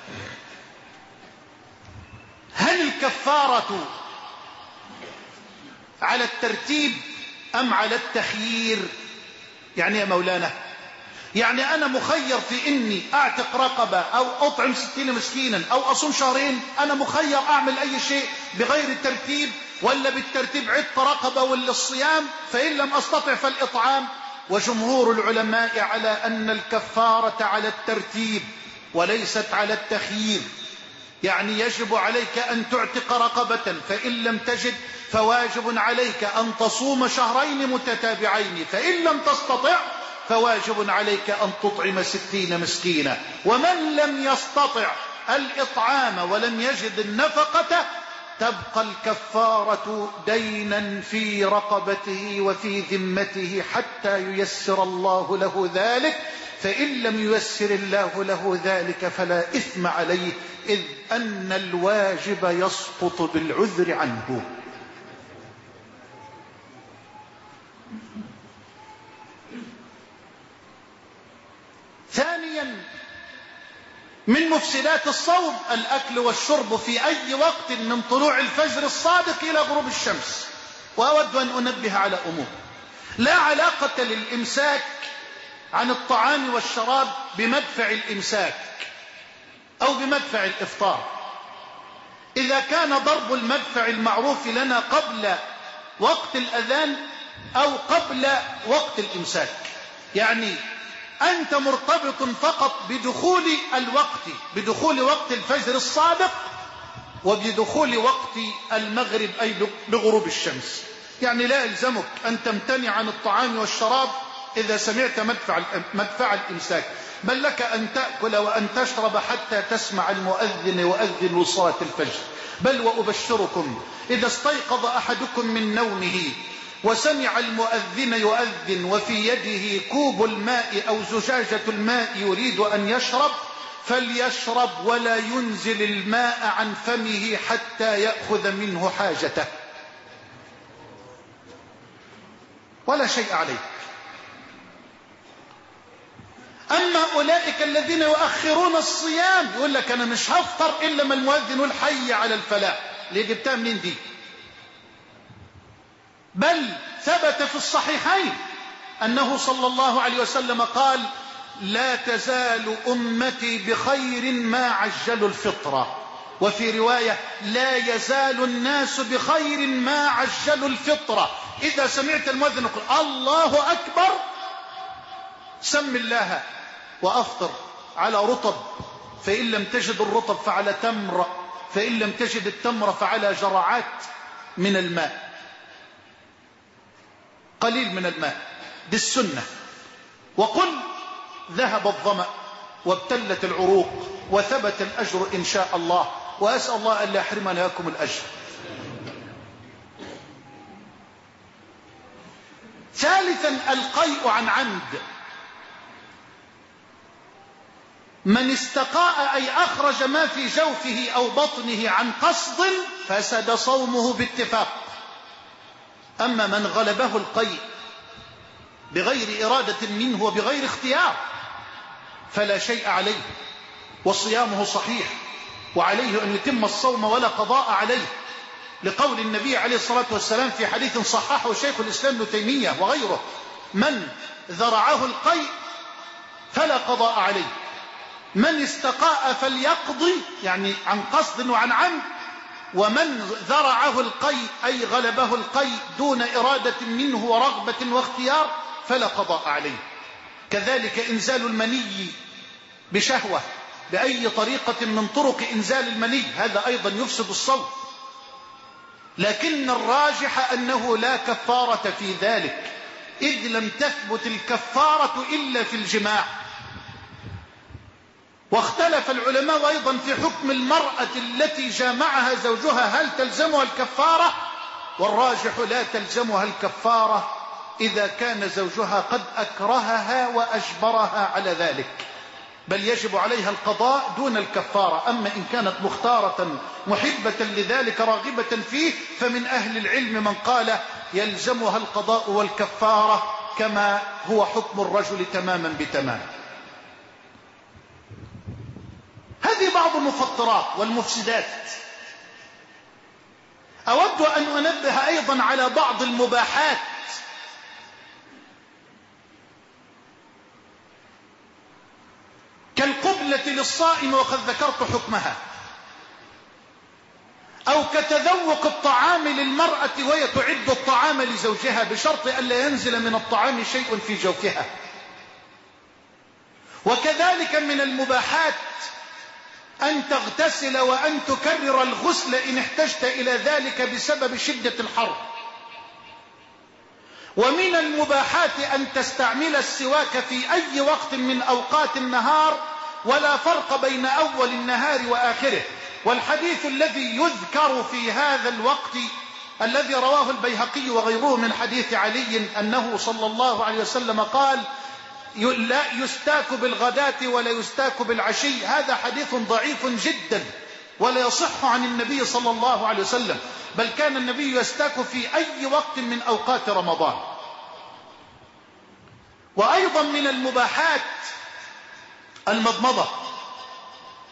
هل الكفارة على الترتيب أم على التخيير؟ يعني يا مولانا، يعني أنا مخير في إني أعتق رقبة أو أطعم 60 مسكينا أو أصوم شهرين، أنا مخير أعمل أي شيء بغير الترتيب ولا بالترتيب؟ عتق رقبة ولا الصيام؟ فإن لم أستطع فالإطعام. وجمهور العلماء على أن الكفارة على الترتيب وليست على التخيير. يعني يجب عليك أن تعتق رقبة، فإن لم تجد فواجب عليك أن تصوم شهرين متتابعين، فإن لم تستطع فواجب عليك أن تطعم 60 مسكينا. ومن لم يستطع الإطعام ولم يجد النفقة تبقى الكفارة دينا في رقبته وفي ذمته حتى ييسر الله له ذلك، فإن لم ييسر الله له ذلك فلا إثم عليه، إذ أن الواجب يسقط بالعذر عنه. من مفسدات الصوم الأكل والشرب في أي وقت من طلوع الفجر الصادق إلى غروب الشمس. وأود أن أنبه على أمور: لا علاقة للإمساك عن الطعام والشراب بمدفع الإمساك أو بمدفع الإفطار. إذا كان ضرب المدفع المعروف لنا قبل وقت الأذان أو قبل وقت الإمساك، يعني أنت مرتبط فقط بدخول وقت الفجر الصادق وبدخول وقت المغرب أي بغروب الشمس. يعني لا يلزمك أن تمتنع عن الطعام والشراب إذا سمعت مدفع الإمساك، بل لك أن تأكل وأن تشرب حتى تسمع المؤذن يؤذن لصلاة الفجر. بل وأبشركم إذا استيقظ أحدكم من نومه وسمع المؤذن يؤذن وفي يده كوب الماء أو زجاجة الماء يريد أن يشرب فليشرب ولا ينزل الماء عن فمه حتى يأخذ منه حاجته، ولا شيء عليه. أما أولئك الذين يؤخرون الصيام يقول لك أنا مش هفطر إلا ما المؤذن يقول حي على الفلاح. ليه جبتها منين دي؟ بل ثبت في الصحيحين أنه صلى الله عليه وسلم قال: لا تزال أمتي بخير ما عجلوا الفطرة. وفي رواية: لا يزال الناس بخير ما عجلوا الفطرة. إذا سمعت المؤذن يقول الله أكبر سم الله وأفطر على رطب، فإن لم تجد الرطب فعلى تمر، فإن لم تجد التمر فعلى جرعات من الماء، قليل من الماء، دي السنة. وقل ذهب الظمأ وابتلت العروق وثبت الأجر إن شاء الله، وأسأل الله أن لا يحرمنا لكم الأجر. ثالثا القيء عن عمد. من استقاء أي أخرج ما في جوفه أو بطنه عن قصد فسد صومه باتفاق. أما من غلبه القيء بغير إرادة منه وبغير اختيار فلا شيء عليه وصيامه صحيح، وعليه أن يتم الصوم ولا قضاء عليه، لقول النبي عليه الصلاة والسلام في حديث صححه شيخ الإسلام ابن تيمية وغيره: من ذرعه القيء فلا قضاء عليه، من استقاء فليقضي، يعني عن قصد وعن عمد، ومن ذرعه القيء أي غلبه القيء دون إرادة منه ورغبة واختيار فلا قضاء عليه. كذلك إنزال المني بشهوة بأي طريقة من طرق إنزال المني هذا أيضا يفسد الصوم، لكن الراجح أنه لا كفارة في ذلك، إذ لم تثبت الكفارة إلا في الجماع. واختلف العلماء أيضا في حكم المرأة التي جامعها زوجها، هل تلزمها الكفارة؟ والراجح لا تلزمها الكفارة إذا كان زوجها قد أكرهها وأجبرها على ذلك، بل يجب عليها القضاء دون الكفارة. أما إن كانت مختارة محبة لذلك راغبة فيه فمن أهل العلم من قال يلزمها القضاء والكفارة كما هو حكم الرجل تماما بتمام. هذه بعض المفطرات والمفسدات. أود أن أنبه أيضا على بعض المباحات كالقبلة للصائم وقد ذكرت حكمها، أو كتذوق الطعام للمرأة وهي تعد الطعام لزوجها بشرط ألا ينزل من الطعام شيء في جوفها. وكذلك من المباحات أن تغتسل وأن تكرر الغسل إن احتجت إلى ذلك بسبب شدة الحر. ومن المباحات أن تستعمل السواك في أي وقت من أوقات النهار ولا فرق بين أول النهار وآخره. والحديث الذي يذكر في هذا الوقت الذي رواه البيهقي وغيره من حديث علي أنه صلى الله عليه وسلم قال: لا يستاك بالغداة ولا يستاك بالعشي، هذا حديث ضعيف جدا ولا يصح عن النبي صلى الله عليه وسلم، بل كان النبي يستاك في أي وقت من أوقات رمضان. وأيضا من المباحات المضمضة،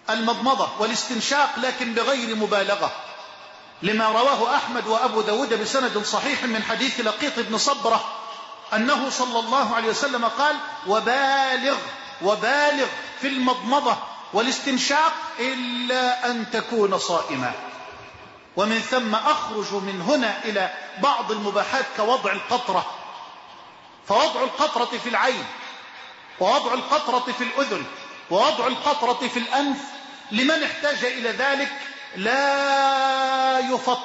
المضمضة والاستنشاق لكن بغير مبالغة، لما رواه أحمد وأبو داود بسند صحيح من حديث لقيط بن صبرة أنه صلى الله عليه وسلم قال: وبالغ في المضمضة والاستنشاق إلا أن تكون صائما. ومن ثم أخرج من هنا إلى بعض المباحات كوضع القطرة، فوضع القطرة في العين، ووضع القطرة في الأذن، ووضع القطرة في الأنف لمن احتاج إلى ذلك لا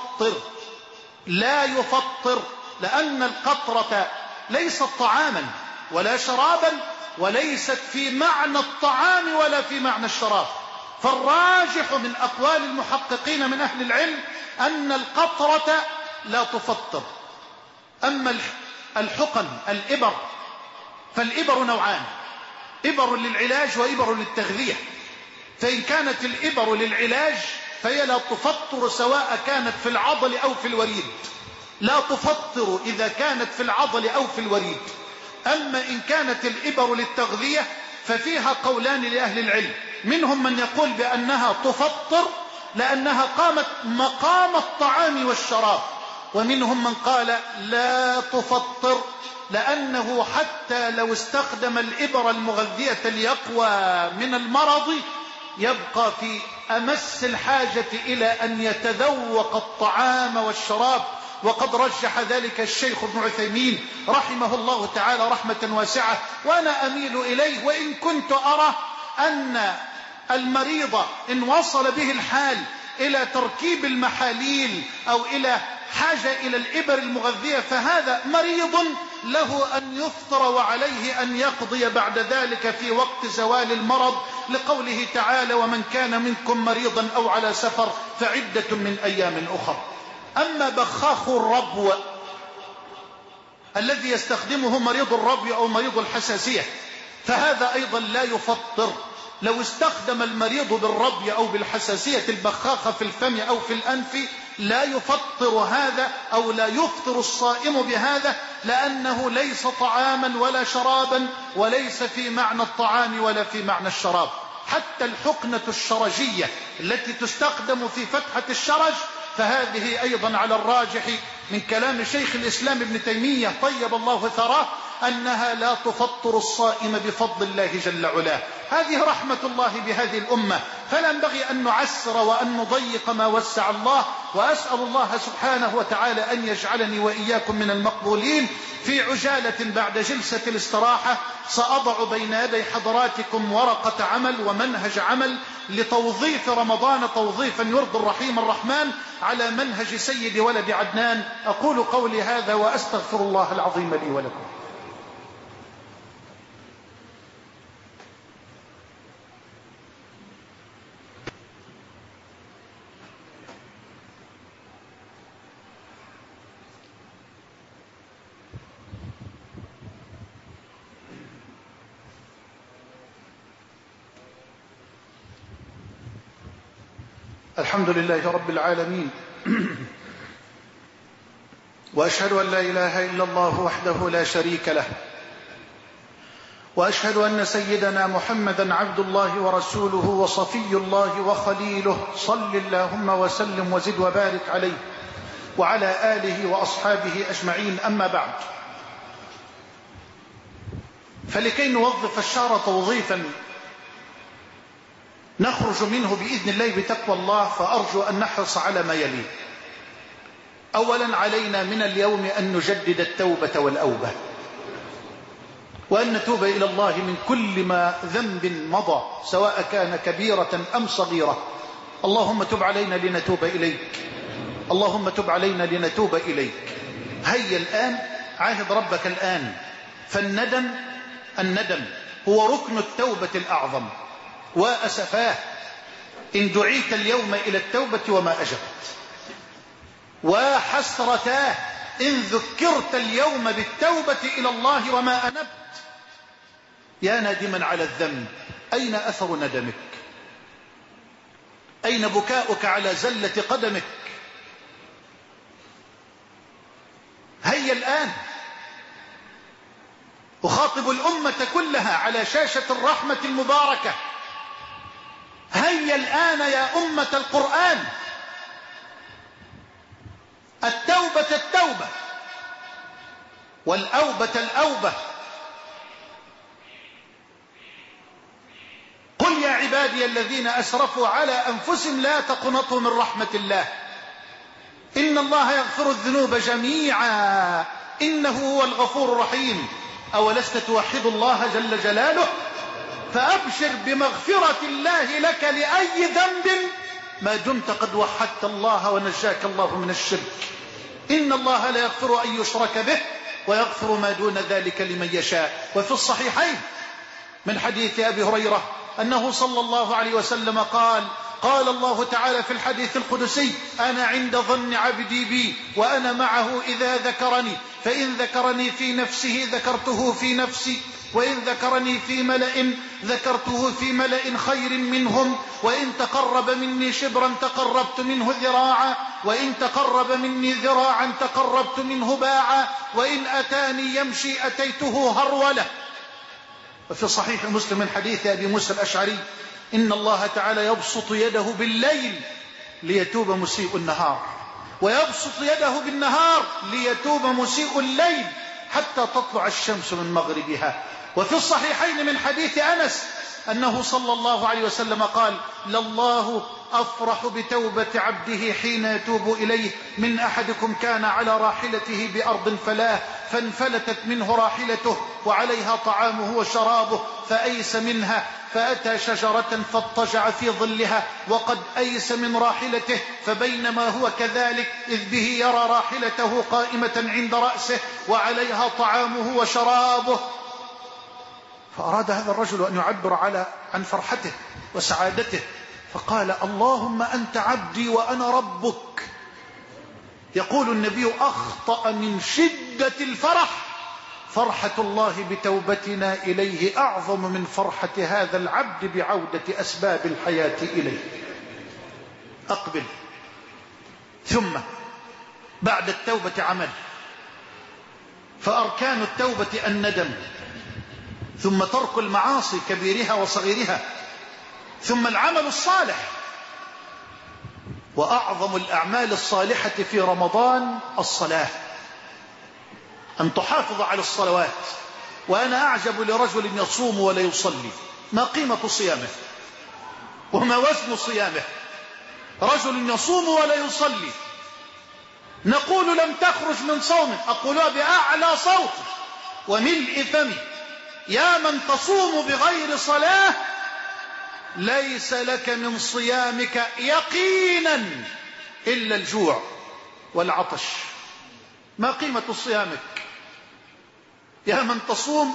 يفطر، لأن القطرة ليست طعاما ولا شرابا، وليست في معنى الطعام ولا في معنى الشراب. فالراجح من أقوال المحققين من أهل العلم أن القطرة لا تفطر. أما الحقن الإبر فالإبر نوعان: إبر للعلاج وإبر للتغذية. فإن كانت الإبر للعلاج فهي لا تفطر سواء كانت في العضل أو في الوريد، لا تفطر إذا كانت في العضل أو في الوريد. أما إن كانت الإبر للتغذية ففيها قولان لأهل العلم، منهم من يقول بأنها تفطر لأنها قامت مقام الطعام والشراب، ومنهم من قال لا تفطر لأنه حتى لو استخدم الإبر المغذية ليقوى من المرض يبقى في أمس الحاجة إلى أن يتذوق الطعام والشراب. وقد رجح ذلك الشيخ ابن عثيمين رحمه الله تعالى رحمة واسعة، وأنا أميل إليه، وإن كنت أرى أن المريض إن وصل به الحال إلى تركيب المحاليل أو إلى حاجة إلى الإبر المغذية فهذا مريض له أن يفطر وعليه أن يقضي بعد ذلك في وقت زوال المرض، لقوله تعالى: ومن كان منكم مريضا أو على سفر فعدة من أيام أخر. أما بخاخ الربو الذي يستخدمه مريض الربو أو مريض الحساسية فهذا أيضا لا يفطر. لو استخدم المريض بالربو أو بالحساسية البخاخ في الفم أو في الأنف لا يفطر هذا أو لا يفطر الصائم بهذا، لأنه ليس طعاما ولا شرابا، وليس في معنى الطعام ولا في معنى الشراب. حتى الحقنة الشرجية التي تستخدم في فتحة الشرج فهذه أيضا على الراجح من كلام شيخ الإسلام ابن تيمية طيب الله ثراه أنها لا تفطر الصائم بفضل الله جل علاه. هذه رحمة الله بهذه الأمة، فلا ينبغي أن نعسر وأن نضيق ما وسع الله. وأسأل الله سبحانه وتعالى أن يجعلني وإياكم من المقبولين. في عجالة بعد جلسة الاستراحة سأضع بين يدي حضراتكم ورقة عمل ومنهج عمل لتوظيف رمضان توظيفا يرضي الرحيم الرحمن على منهج سيد ولد عدنان. أقول قولي هذا وأستغفر الله العظيم لي ولكم. الحمد لله رب العالمين، وأشهد أن لا إله إلا الله وحده لا شريك له، وأشهد أن سيدنا محمدا عبد الله ورسوله وصفي الله وخليله، صل اللهم وسلم وزد وبارك عليه وعلى آله وأصحابه أجمعين. أما بعد، فلكي نوظف الشهر توظيفا نخرج منه بإذن الله بتقوى الله، فأرجو أن نحرص على ما يلي. أولا، علينا من اليوم أن نجدد التوبة والأوبة، وأن نتوب إلى الله من كل ما ذنب مضى سواء كان كبيرة أم صغيرة. اللهم تب علينا لنتوب إليك، اللهم تب علينا لنتوب إليك. هيا الآن، عاهد ربك الآن، الندم هو ركن التوبة الأعظم. وأسفاه إن دعيت اليوم إلى التوبة وما أجبت، وحسرتاه إن ذكرت اليوم بالتوبة إلى الله وما أنبت. يا نادما على الذنب، أين أثر ندمك؟ أين بكاؤك على زلة قدمك؟ هيا الآن، أخاطب الأمة كلها على شاشة الرحمة المباركة، هيا الآن يا أمة القرآن، التوبة والأوبة الأوبة. قل يا عبادي الذين أسرفوا على أنفسهم لا تقنطوا من رحمة الله إن الله يغفر الذنوب جميعا إنه هو الغفور الرحيم. أولست توحد الله جل جلاله؟ فأبشر بمغفرة الله لك لأي ذنب ما دمت قد وحدت الله ونجاك الله من الشرك. إن الله لا يغفر أن يشرك به ويغفر ما دون ذلك لمن يشاء. وفي الصحيحين من حديث أبي هريرة أنه صلى الله عليه وسلم قال الله تعالى في الحديث القدسي: أنا عند ظن عبدي بي وأنا معه إذا ذكرني، فإن ذكرني في نفسه ذكرته في نفسي، وإن ذكرني في ملأ ذكرته في ملأ خير منهم، وإن تقرب مني شبرا تقربت منه ذراعا، وإن تقرب مني ذراعا تقربت منه باعا، وإن أتاني يمشي أتيته هرولة. وفي صحيح مسلم من حديث أبي موسى الأشعري: إن الله تعالى يبسط يده بالليل ليتوب مسيء النهار، ويبسط يده بالنهار ليتوب مسيء الليل حتى تطلع الشمس من مغربها. وفي الصحيحين من حديث أنس أنه صلى الله عليه وسلم قال: لله أفرح بتوبة عبده حين يتوب إليه من أحدكم كان على راحلته بأرض فلاه فانفلتت منه راحلته وعليها طعامه وشرابه فأيس منها فأتى شجرة فاضطجع في ظلها وقد أيس من راحلته، فبينما هو كذلك إذ به يرى راحلته قائمة عند رأسه وعليها طعامه وشرابه. فأراد هذا الرجل أن يعبر عن فرحته وسعادته، فقال: اللهم أنت عبدي وأنا ربك. يقول النبي: أخطأ من شدة الفرح، فرحة الله بتوبتنا إليه أعظم من فرحة هذا العبد بعودة أسباب الحياة إليه. أقبل. ثم بعد التوبة عمل، فأركان التوبة الندم، ثم ترك المعاصي كبيرها وصغيرها، ثم العمل الصالح. وأعظم الأعمال الصالحة في رمضان الصلاة، أن تحافظ على الصلوات. وأنا أعجب لرجل يصوم ولا يصلي، ما قيمة صيامه وما وزن صيامه؟ رجل يصوم ولا يصلي، نقول لم تخرج من صوم، أقولها بأعلى صوت وملء فمي: يا من تصوم بغير صلاة ليس لك من صيامك يقينا إلا الجوع والعطش. ما قيمة صيامك؟ يا من تصوم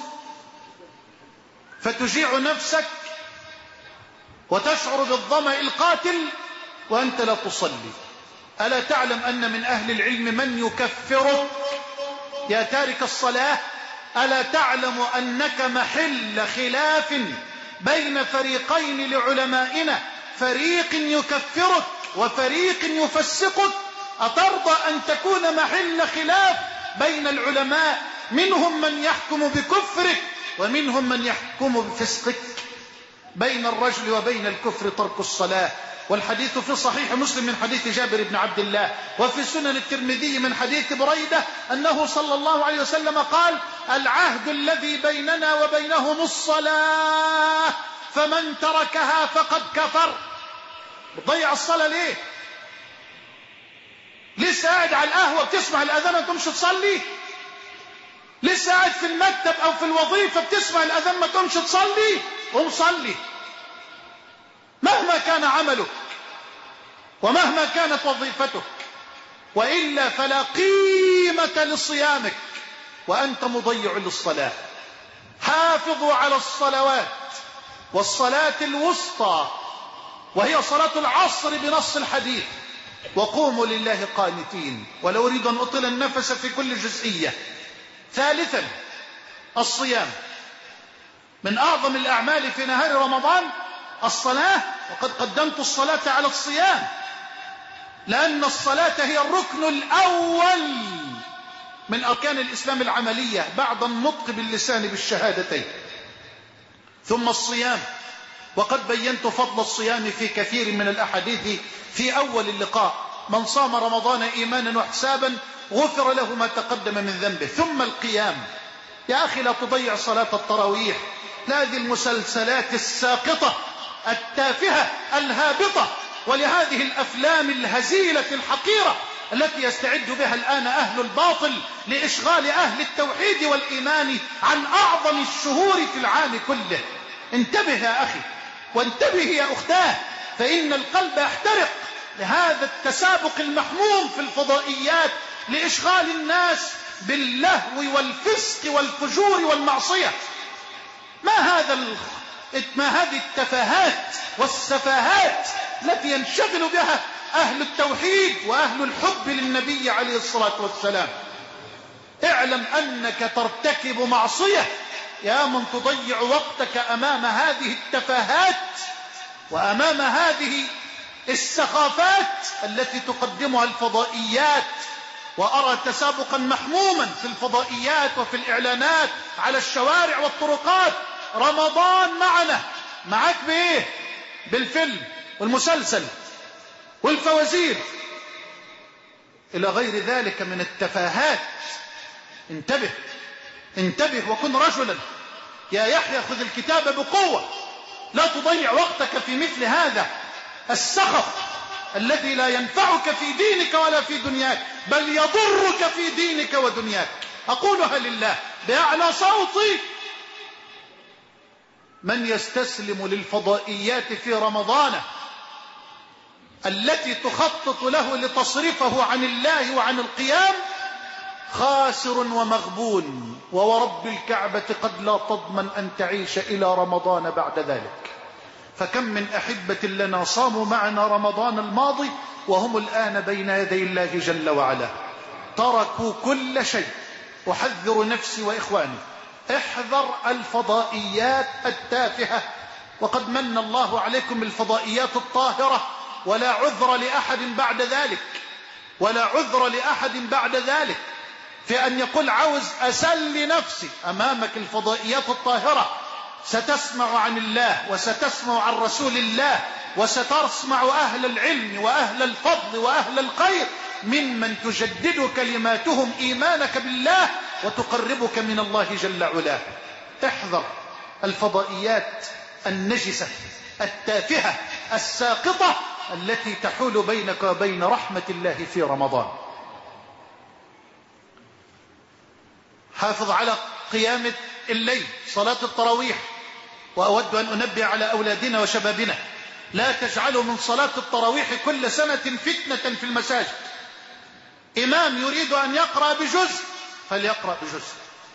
فتجيع نفسك وتشعر بالظمأ القاتل وأنت لا تصلي. ألا تعلم أن من أهل العلم من يكفرك يا تارك الصلاة؟ ألا تعلم أنك محل خلاف بين فريقين لعلمائنا، فريق يكفرك وفريق يفسقك؟ أترضى أن تكون محل خلاف بين العلماء، منهم من يحكم بكفرك ومنهم من يحكم بفسقك؟ بين الرجل وبين الكفر ترك الصلاة. والحديث في صحيح مسلم من حديث جابر بن عبد الله، وفي سنن الترمذي من حديث بريدة أنه صلى الله عليه وسلم قال: العهد الذي بيننا وبينهم الصلاة، فمن تركها فقد كفر. بتضيع الصلاة ليه؟ لسه قاعد على القهوة بتسمع الأذان ما تقومش تصلي؟ لسه قاعد في المكتب أو في الوظيفة بتسمع الأذان ما تقومش تصلي؟ قوم صلي مهما كان عملك ومهما كانت وظيفتك، وإلا فلا قيمة لصيامك وأنت مضيع للصلاة. حافظوا على الصلوات، والصلاة الوسطى وهي صلاة العصر بنص الحديث: وقوموا لله قانتين. ولا أريد أن أطيل النفس في كل جزئية. ثالثا الصيام، من أعظم الأعمال في نهار رمضان الصلاة، وقد قدمت الصلاة على الصيام لأن الصلاة هي الركن الأول من أركان الإسلام العملية بعد النطق باللسان بالشهادتين. ثم الصيام وقد بينت فضل الصيام في كثير من الأحاديث في أول اللقاء. من صام رمضان إيمانا واحتسابا غفر له ما تقدم من ذنبه. ثم القيام. يا أخي لا تضيع صلاة التراويح لهذه المسلسلات الساقطة التافهة الهابطة، ولهذه الأفلام الهزيلة الحقيرة التي يستعد بها الآن أهل الباطل لإشغال أهل التوحيد والإيمان عن أعظم الشهور في العام كله. انتبه يا أخي وانتبه يا أختاه، فإن القلب يحترق لهذا التسابق المحموم في الفضائيات لإشغال الناس باللهو والفسق والفجور والمعصية. ما هذه التفاهات والسفاهات التي ينشغل بها أهل التوحيد وأهل الحب للنبي عليه الصلاة والسلام؟ اعلم أنك ترتكب معصية يا من تضيع وقتك أمام هذه التفاهات وأمام هذه السخافات التي تقدمها الفضائيات. وأرى تسابقا محموما في الفضائيات وفي الإعلانات على الشوارع والطرقات: رمضان معنا. معك بإيه؟ بالفيلم والمسلسل والفوازير إلى غير ذلك من التفاهات. انتبه انتبه وكن رجلا يا يحيى، خذ الكتاب بقوة، لا تضيع وقتك في مثل هذا السخف الذي لا ينفعك في دينك ولا في دنياك، بل يضرك في دينك ودنياك. أقولها لله بأعلى صوتي: من يستسلم للفضائيات في رمضان التي تخطط له لتصرفه عن الله وعن القيام خاسر ومغبون، وورب الكعبة قد لا تضمن أن تعيش إلى رمضان بعد ذلك. فكم من أحبة لنا صاموا معنا رمضان الماضي وهم الآن بين يدي الله جل وعلا تركوا كل شيء. أحذر نفسي وإخواني: احذر الفضائيات التافهة، وقد من الله عليكم بالفضائيات الطاهرة، ولا عذر لأحد بعد ذلك، ولا عذر لأحد بعد ذلك في أن يقول عاوز أسلي نفسي أمامك الفضائيات الطاهرة. ستسمع عن الله وستسمع عن رسول الله وستسمع أهل العلم وأهل الفضل وأهل الخير ممن تجدد كلماتهم إيمانك بالله وتقربك من الله جل علاه. احذر الفضائيات النجسة التافهة الساقطة التي تحول بينك وبين رحمة الله في رمضان. حافظ على قيام الليل، صلاة التراويح. وأود أن أنبه على أولادنا وشبابنا: لا تجعلوا من صلاة التراويح كل سنة فتنة في المساجد. إمام يريد أن يقرأ بجزء فليقرأ بجزء،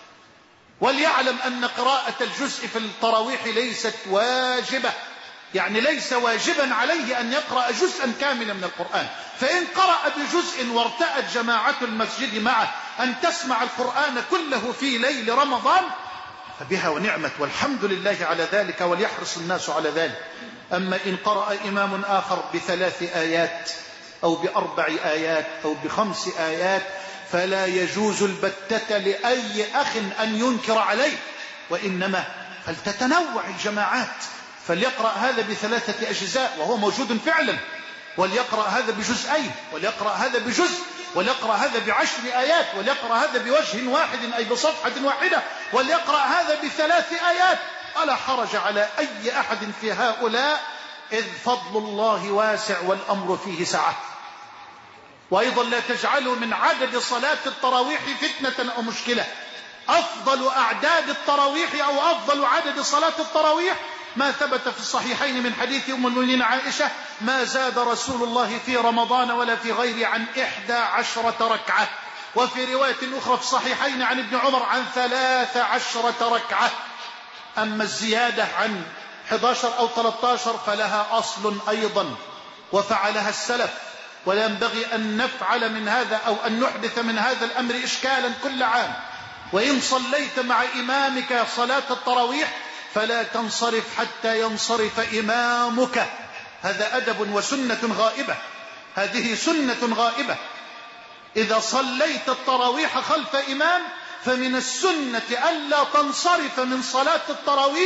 وليعلم أن قراءة الجزء في التراويح ليست واجبة، يعني ليس واجبا عليه أن يقرأ جزءا كاملا من القرآن. فإن قرأ بجزء وارتأت جماعة المسجد معه أن تسمع القرآن كله في ليل رمضان فبها ونعمت، والحمد لله على ذلك، وليحرص الناس على ذلك. أما إن قرأ إمام آخر ب3 آيات أو ب4 آيات أو ب5 آيات فلا يجوز البتة لأي أخ أن ينكر عليه، وإنما فلتتنوع الجماعات، فليقرأ هذا ب3 أجزاء وهو موجود فعلا، وليقرأ هذا بجزئين، وليقرأ هذا بجزء، وليقرأ هذا ب10 آيات، وليقرأ هذا بوجه واحد أي بصفحة واحدة، وليقرأ هذا ب3 آيات. ولا حرج على أي أحد في هؤلاء، إذ فضل الله واسع والأمر فيه سعة. وأيضا لا تجعلوا من عدد صلاة التراويح فتنة أو مشكلة. أفضل أعداد التراويح أو أفضل عدد صلاة التراويح ما ثبت في الصحيحين من حديث أم المؤمنين عائشة: ما زاد رسول الله في رمضان ولا في غيره عن 11 ركعة، وفي رواية أخرى في الصحيحين عن ابن عمر عن 13 ركعة. أما الزيادة عن 11 أو 13 فلها أصل أيضا وفعلها السلف، ولا ينبغي أن نفعل من هذا أو أن نحدث من هذا الأمر إشكالا كل عام. وإن صليت مع إمامك صلاة التراويح فلا تنصرف حتى ينصرف إمامك. هذا أدب وسنة غائبة، هذه سنة غائبة. إذا صليت التراويح خلف إمام فمن السنة ألا تنصرف من صلاة التراويح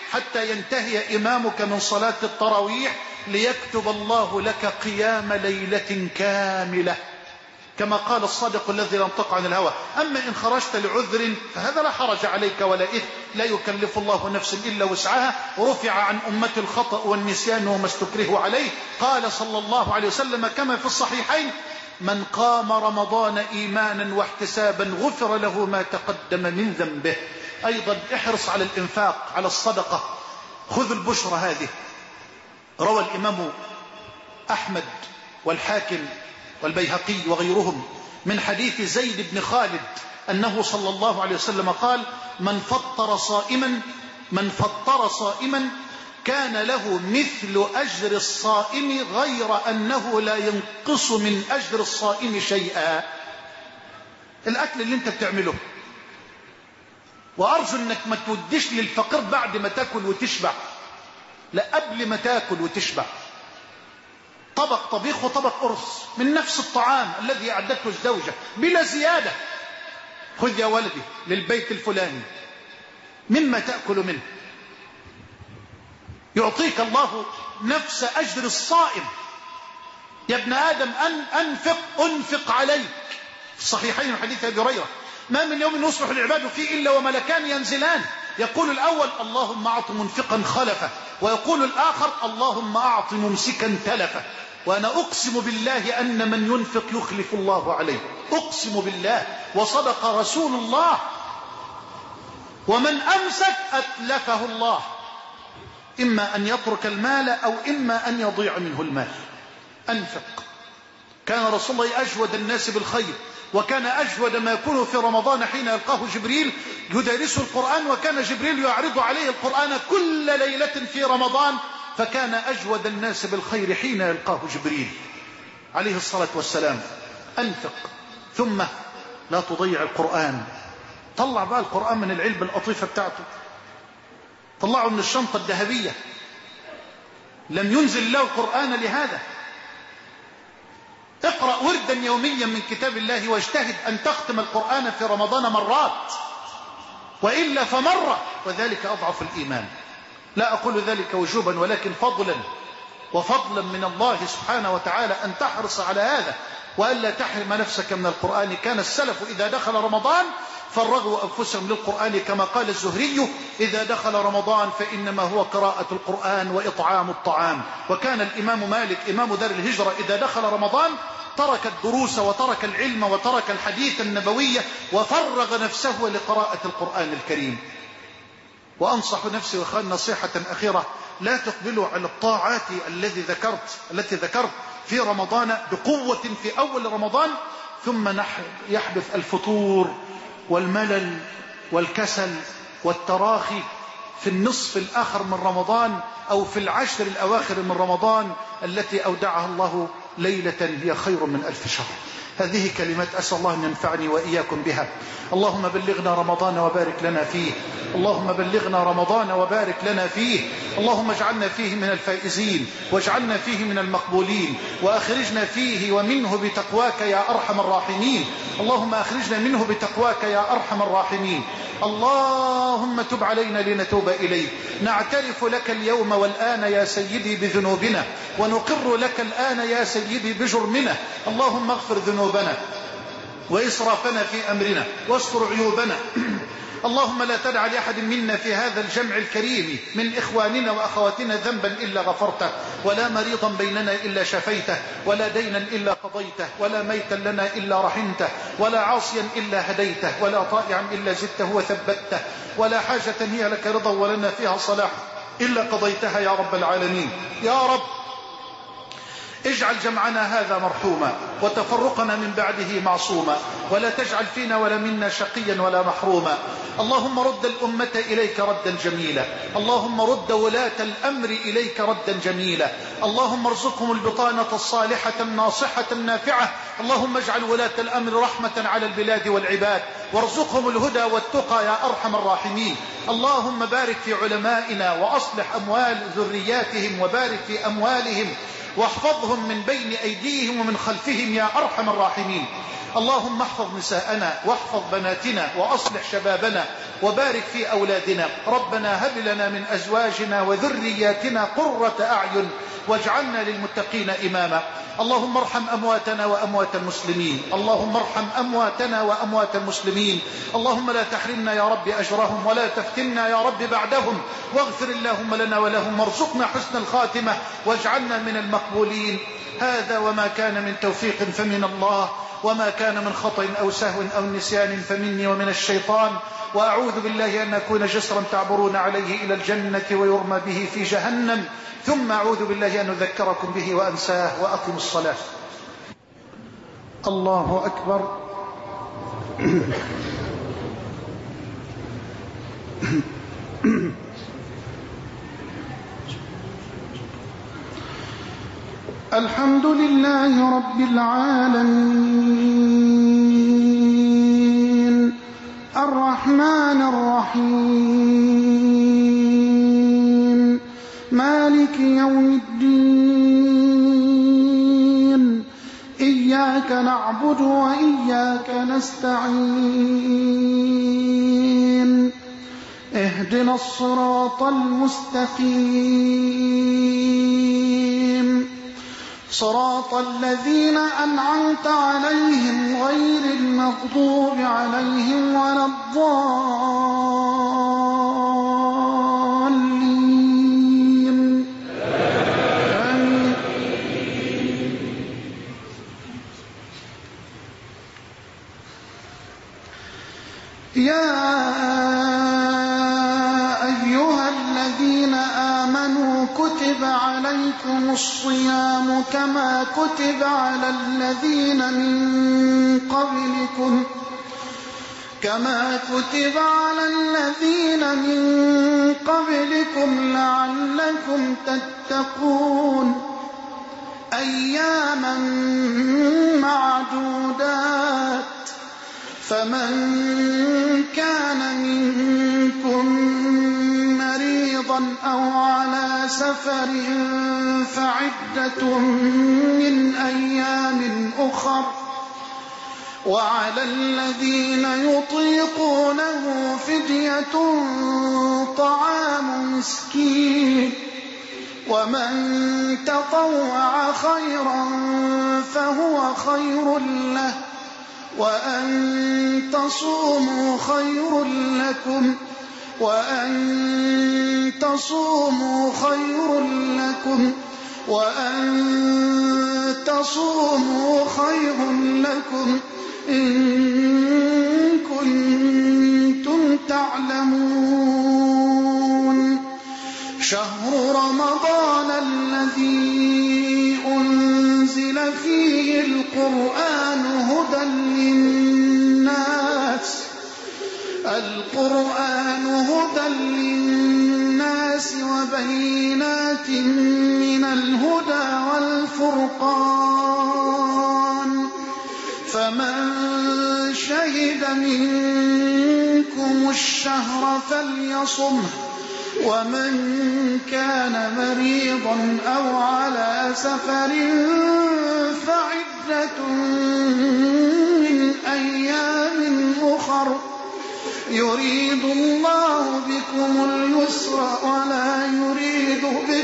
حتى ينتهي إمامك من صلاة التراويح ليكتب الله لك قيام ليلة كاملة، كما قال الصادق الذي لا ينطق عن الهوى. أما إن خرجت لعذر فهذا لا حرج عليك ولا إثم، لا يكلف الله نفسا إلا وسعها، ورفع عن أمة الخطأ والنسيان وما استكرهوا عليه. قال صلى الله عليه وسلم كما في الصحيحين: من قام رمضان إيمانا واحتسابا غفر له ما تقدم من ذنبه. أيضا احرص على الإنفاق، على الصدقة، خذ البشرى هذه. روى الإمام أحمد والحاكم والبيهقي وغيرهم من حديث زيد بن خالد أنه صلى الله عليه وسلم قال: من فطر صائما كان له مثل أجر الصائم غير أنه لا ينقص من أجر الصائم شيئا. الأكل اللي انت بتعمله، وأرجو أنك ما توديش للفقير بعد ما تاكل وتشبع، لا، قبل ما تاكل وتشبع. طبق طبيخ وطبق قرص من نفس الطعام الذي أعدته الزوجة بلا زيادة. خذ يا ولدي للبيت الفلاني مما تأكل منه، يعطيك الله نفس أجر الصائم. يا ابن آدم أنفق عليك. في الصحيحين من حديث أبي هريرة: ما من يوم يصبح العباد فيه إلا وملكان ينزلان، يقول الأول: اللهم أعط منفقا خلفه، ويقول الآخر: اللهم أعط ممسكا تلفه. وأنا أقسم بالله أن من ينفق يخلف الله عليه، أقسم بالله، وصدق رسول الله. ومن أمسك أتلفه الله، إما أن يترك المال أو إما أن يضيع منه المال. أنفق. كان رسول الله أجود الناس بالخير، وكان أجود ما يكون في رمضان حين يلقاه جبريل يدرسه القرآن، وكان جبريل يعرض عليه القرآن كل ليلة في رمضان، فكان أجود الناس بالخير حين يلقاه جبريل عليه الصلاة والسلام. أنفق. ثم لا تضيع القرآن. طلع بقى القرآن من العلبة اللطيفة بتاعته، طلعه من الشنطة الذهبية. لم ينزل الله القرآن لهذا. اقرأ وردا يوميا من كتاب الله، واجتهد أن تختم القرآن في رمضان مرات، وإلا فمرة، وذلك أضعف الإيمان. لا أقول ذلك وجوبا، ولكن فضلا من الله سبحانه وتعالى أن تحرص على هذا، وألا تحرم نفسك من القرآن. كان السلف إذا دخل رمضان فرغوا أنفسهم للقرآن، كما قال الزهري: إذا دخل رمضان فإنما هو قراءة القرآن وإطعام الطعام. وكان الإمام مالك إمام دار الهجرة إذا دخل رمضان ترك الدروس وترك العلم وترك الحديث النبوي وفرغ نفسه لقراءة القرآن الكريم. وأنصح نفسي وإخواني نصيحة أخيرة: لا تقبلوا على الطاعات التي ذكرت في رمضان بقوة في أول رمضان، ثم يحدث الفتور والملل والكسل والتراخي في النصف الآخر من رمضان، أو في العشر الأواخر من رمضان التي أودعها الله ليلة هي خير من 1000 شهر. هذه كلمات أسأل الله أن ينفعني وإياكم بها. اللهم بلغنا رمضان وبارك لنا فيه، اللهم بلغنا رمضان وبارك لنا فيه، اللهم اجعلنا فيه من الفائزين، واجعلنا فيه من المقبولين، وأخرجنا فيه ومنه بتقواك يا أرحم الراحمين. اللهم أخرجنا منه بتقواك يا أرحم الراحمين. اللهم تب علينا لنتوب إليك. نعترف لك اليوم والآن يا سيدي بذنوبنا، ونقر لك الآن يا سيدي بجرمنا. اللهم اغفر ذنوبنا وإسرافنا في أمرنا واستر عيوبنا. اللهم لا تدع لأحد منا في هذا الجمع الكريم من إخواننا وأخواتنا ذنبا إلا غفرته، ولا مريضا بيننا إلا شفيته، ولا دينا إلا قضيته، ولا ميتا لنا إلا رحمته، ولا عاصيا إلا هديته، ولا طائعا إلا زدته وثبته، ولا حاجة هي لك رضا ولنا فيها صلاح إلا قضيتها يا رب العالمين. يا رب اجعل جمعنا هذا مرحوما، وتفرقنا من بعده معصوما، ولا تجعل فينا ولا منا شقيا ولا محروما. اللهم رد الأمة إليك ردا جميلا، اللهم رد ولاة الأمر إليك ردا جميلا. اللهم ارزقهم البطانة الصالحة الناصحة النافعة. اللهم اجعل ولاة الأمر رحمة على البلاد والعباد، وارزقهم الهدى والتقى يا أرحم الراحمين. اللهم بارك في علمائنا، وأصلح أموال ذرياتهم، وبارك في أموالهم، واحفظهم من بين أيديهم ومن خلفهم يا أرحم الراحمين. اللهم احفظ نساءنا واحفظ بناتنا وأصلح شبابنا وبارك في أولادنا. ربنا هب لنا من أزواجنا وذرياتنا قرة أعين واجعلنا للمتقين إماما. اللهم ارحم أمواتنا وأموات المسلمين، اللهم ارحم أمواتنا وأموات المسلمين. اللهم لا تحرمنا يا رب أجرهم ولا تفتنا يا رب بعدهم، واغفر اللهم لنا ولهم وارزقنا حسن الخاتمة واجعلنا من المقبولين. هذا وما كان من توفيق فمن الله، وما كان من خطأ أو سهو أو نسيان فمني ومن الشيطان. وأعوذ بالله أن أكون جسرا تعبرون عليه إلى الجنة ويرمى به في جهنم، ثم أعوذ بالله أن أذكركم به وأنساه. وأقم الصلاة. الله أكبر. الحمد لله رب العالمين الرحمن الرحيم مالك يوم الدين إياك نعبد وإياك نستعين اهدنا الصراط المستقيم صراط الذين أنعمت عليهم غير المغضوب عليهم ولا الضالين آمين. يا أيها الذين آمنوا كتب عليكم الصيام كما كتب على الذين من قبلكم لعلكم تتقون أياما معدودات فمن كان منكم مريضا أو على سفر فعدة من أيام أخر وعلى الذين يطيقونه فدية طعام مسكين ومن تطوع خيرا فهو خير له وأن تصوموا خير لكم إن كنتم تعلمون. شهر رمضان الذي أنزل فيه القرآن هدى للناس وبينات من الهدى والفرقان فمن شهد منكم الشهر فليصمه ومن كان مريضا أو على سفر فعدة من أيام أخر يريد الله بكم اليسر ولا يريد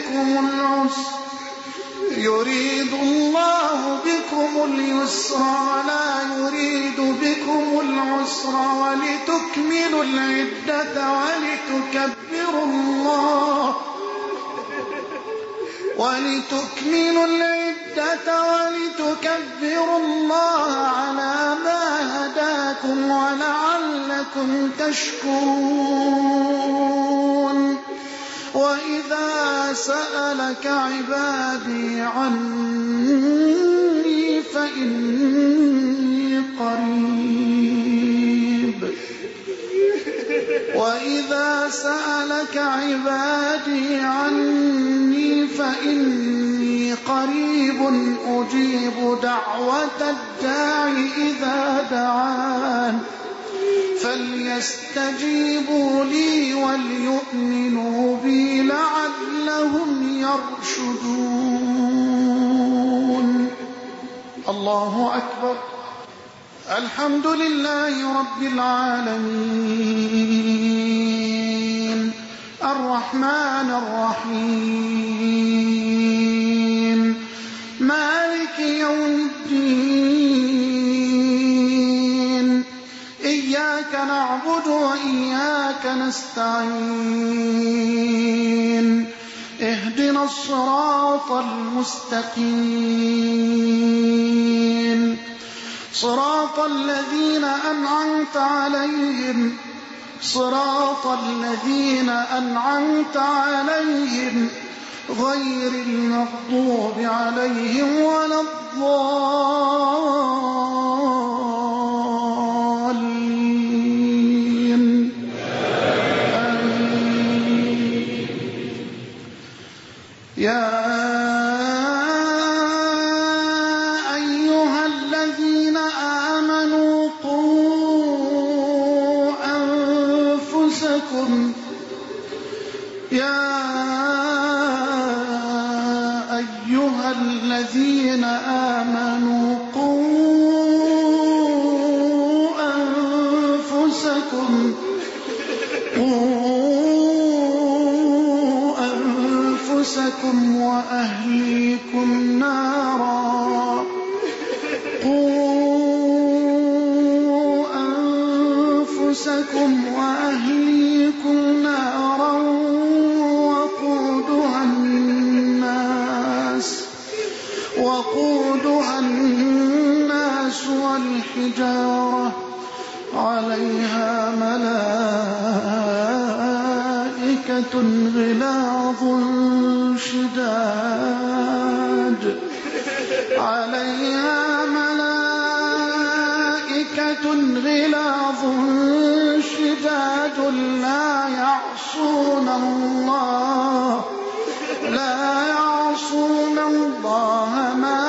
بكم العسر ولتكملوا العدة ولتكبروا الله على ما هداكم ولعلكم تشكرون. وإذا سألك عبادي عني فإني قريب أجيب دعوة الداع إذا دعان فليستجيبوا لي وليؤمنوا بي لعلهم يرشدون. الله أكبر. الحمد لله رب العالمين الرحمن الرحيم مالك يوم الدين إياك نعبد وإياك نستعين اهدنا الصراط المستقيم صراط الذين أنعمت عليهم غير المغضوب عليهم ولا الضالين آمين. يا أيها الذين آمنوا قوا أنفسكم وأهليكم نارا وقودها الناس والحجارة عليها ملائكة غلاظ شداد لا يعصون الله ما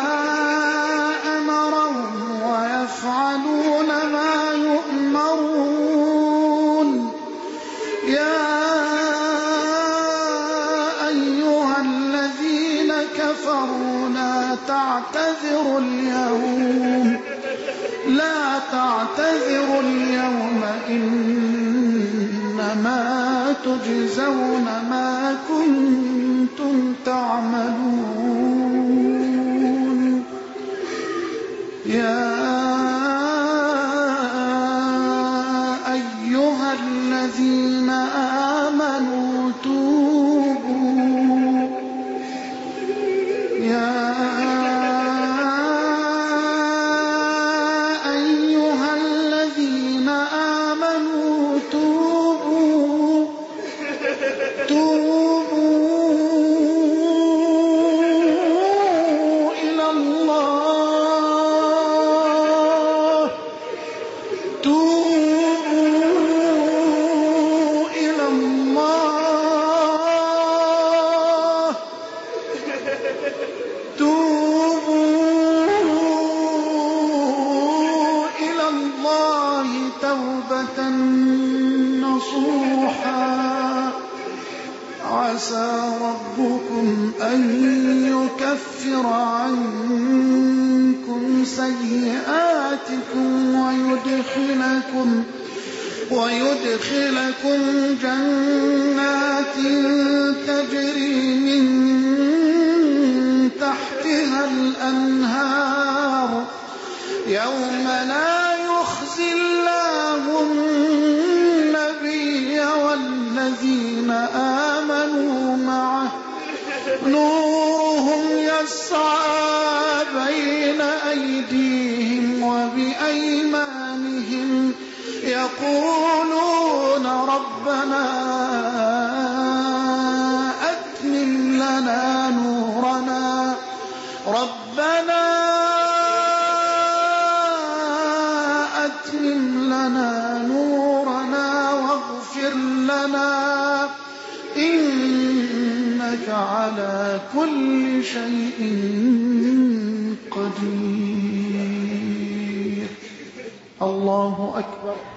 أمرهم ويفعلون ما يؤمرون يا أيها الذين كفروا لا تعتذروا اليوم إنما تجزون ما كنتم تعملون يا أيها الذين آمنوا توبوا إلى الله توبة نصوحا عسى ربكم أن يكفر عنكم سيئاتكم ويدخلكم جنات تجري من تحتها الأنهار يوم لا يخزي الله النبي والذين آمنوا معه نورهم يسعى بين أيديهم وبأيمانهم يقولون ربنا أتمم لنا نورنا واغفر لنا إنك على كل شيء قدير. الله أكبر.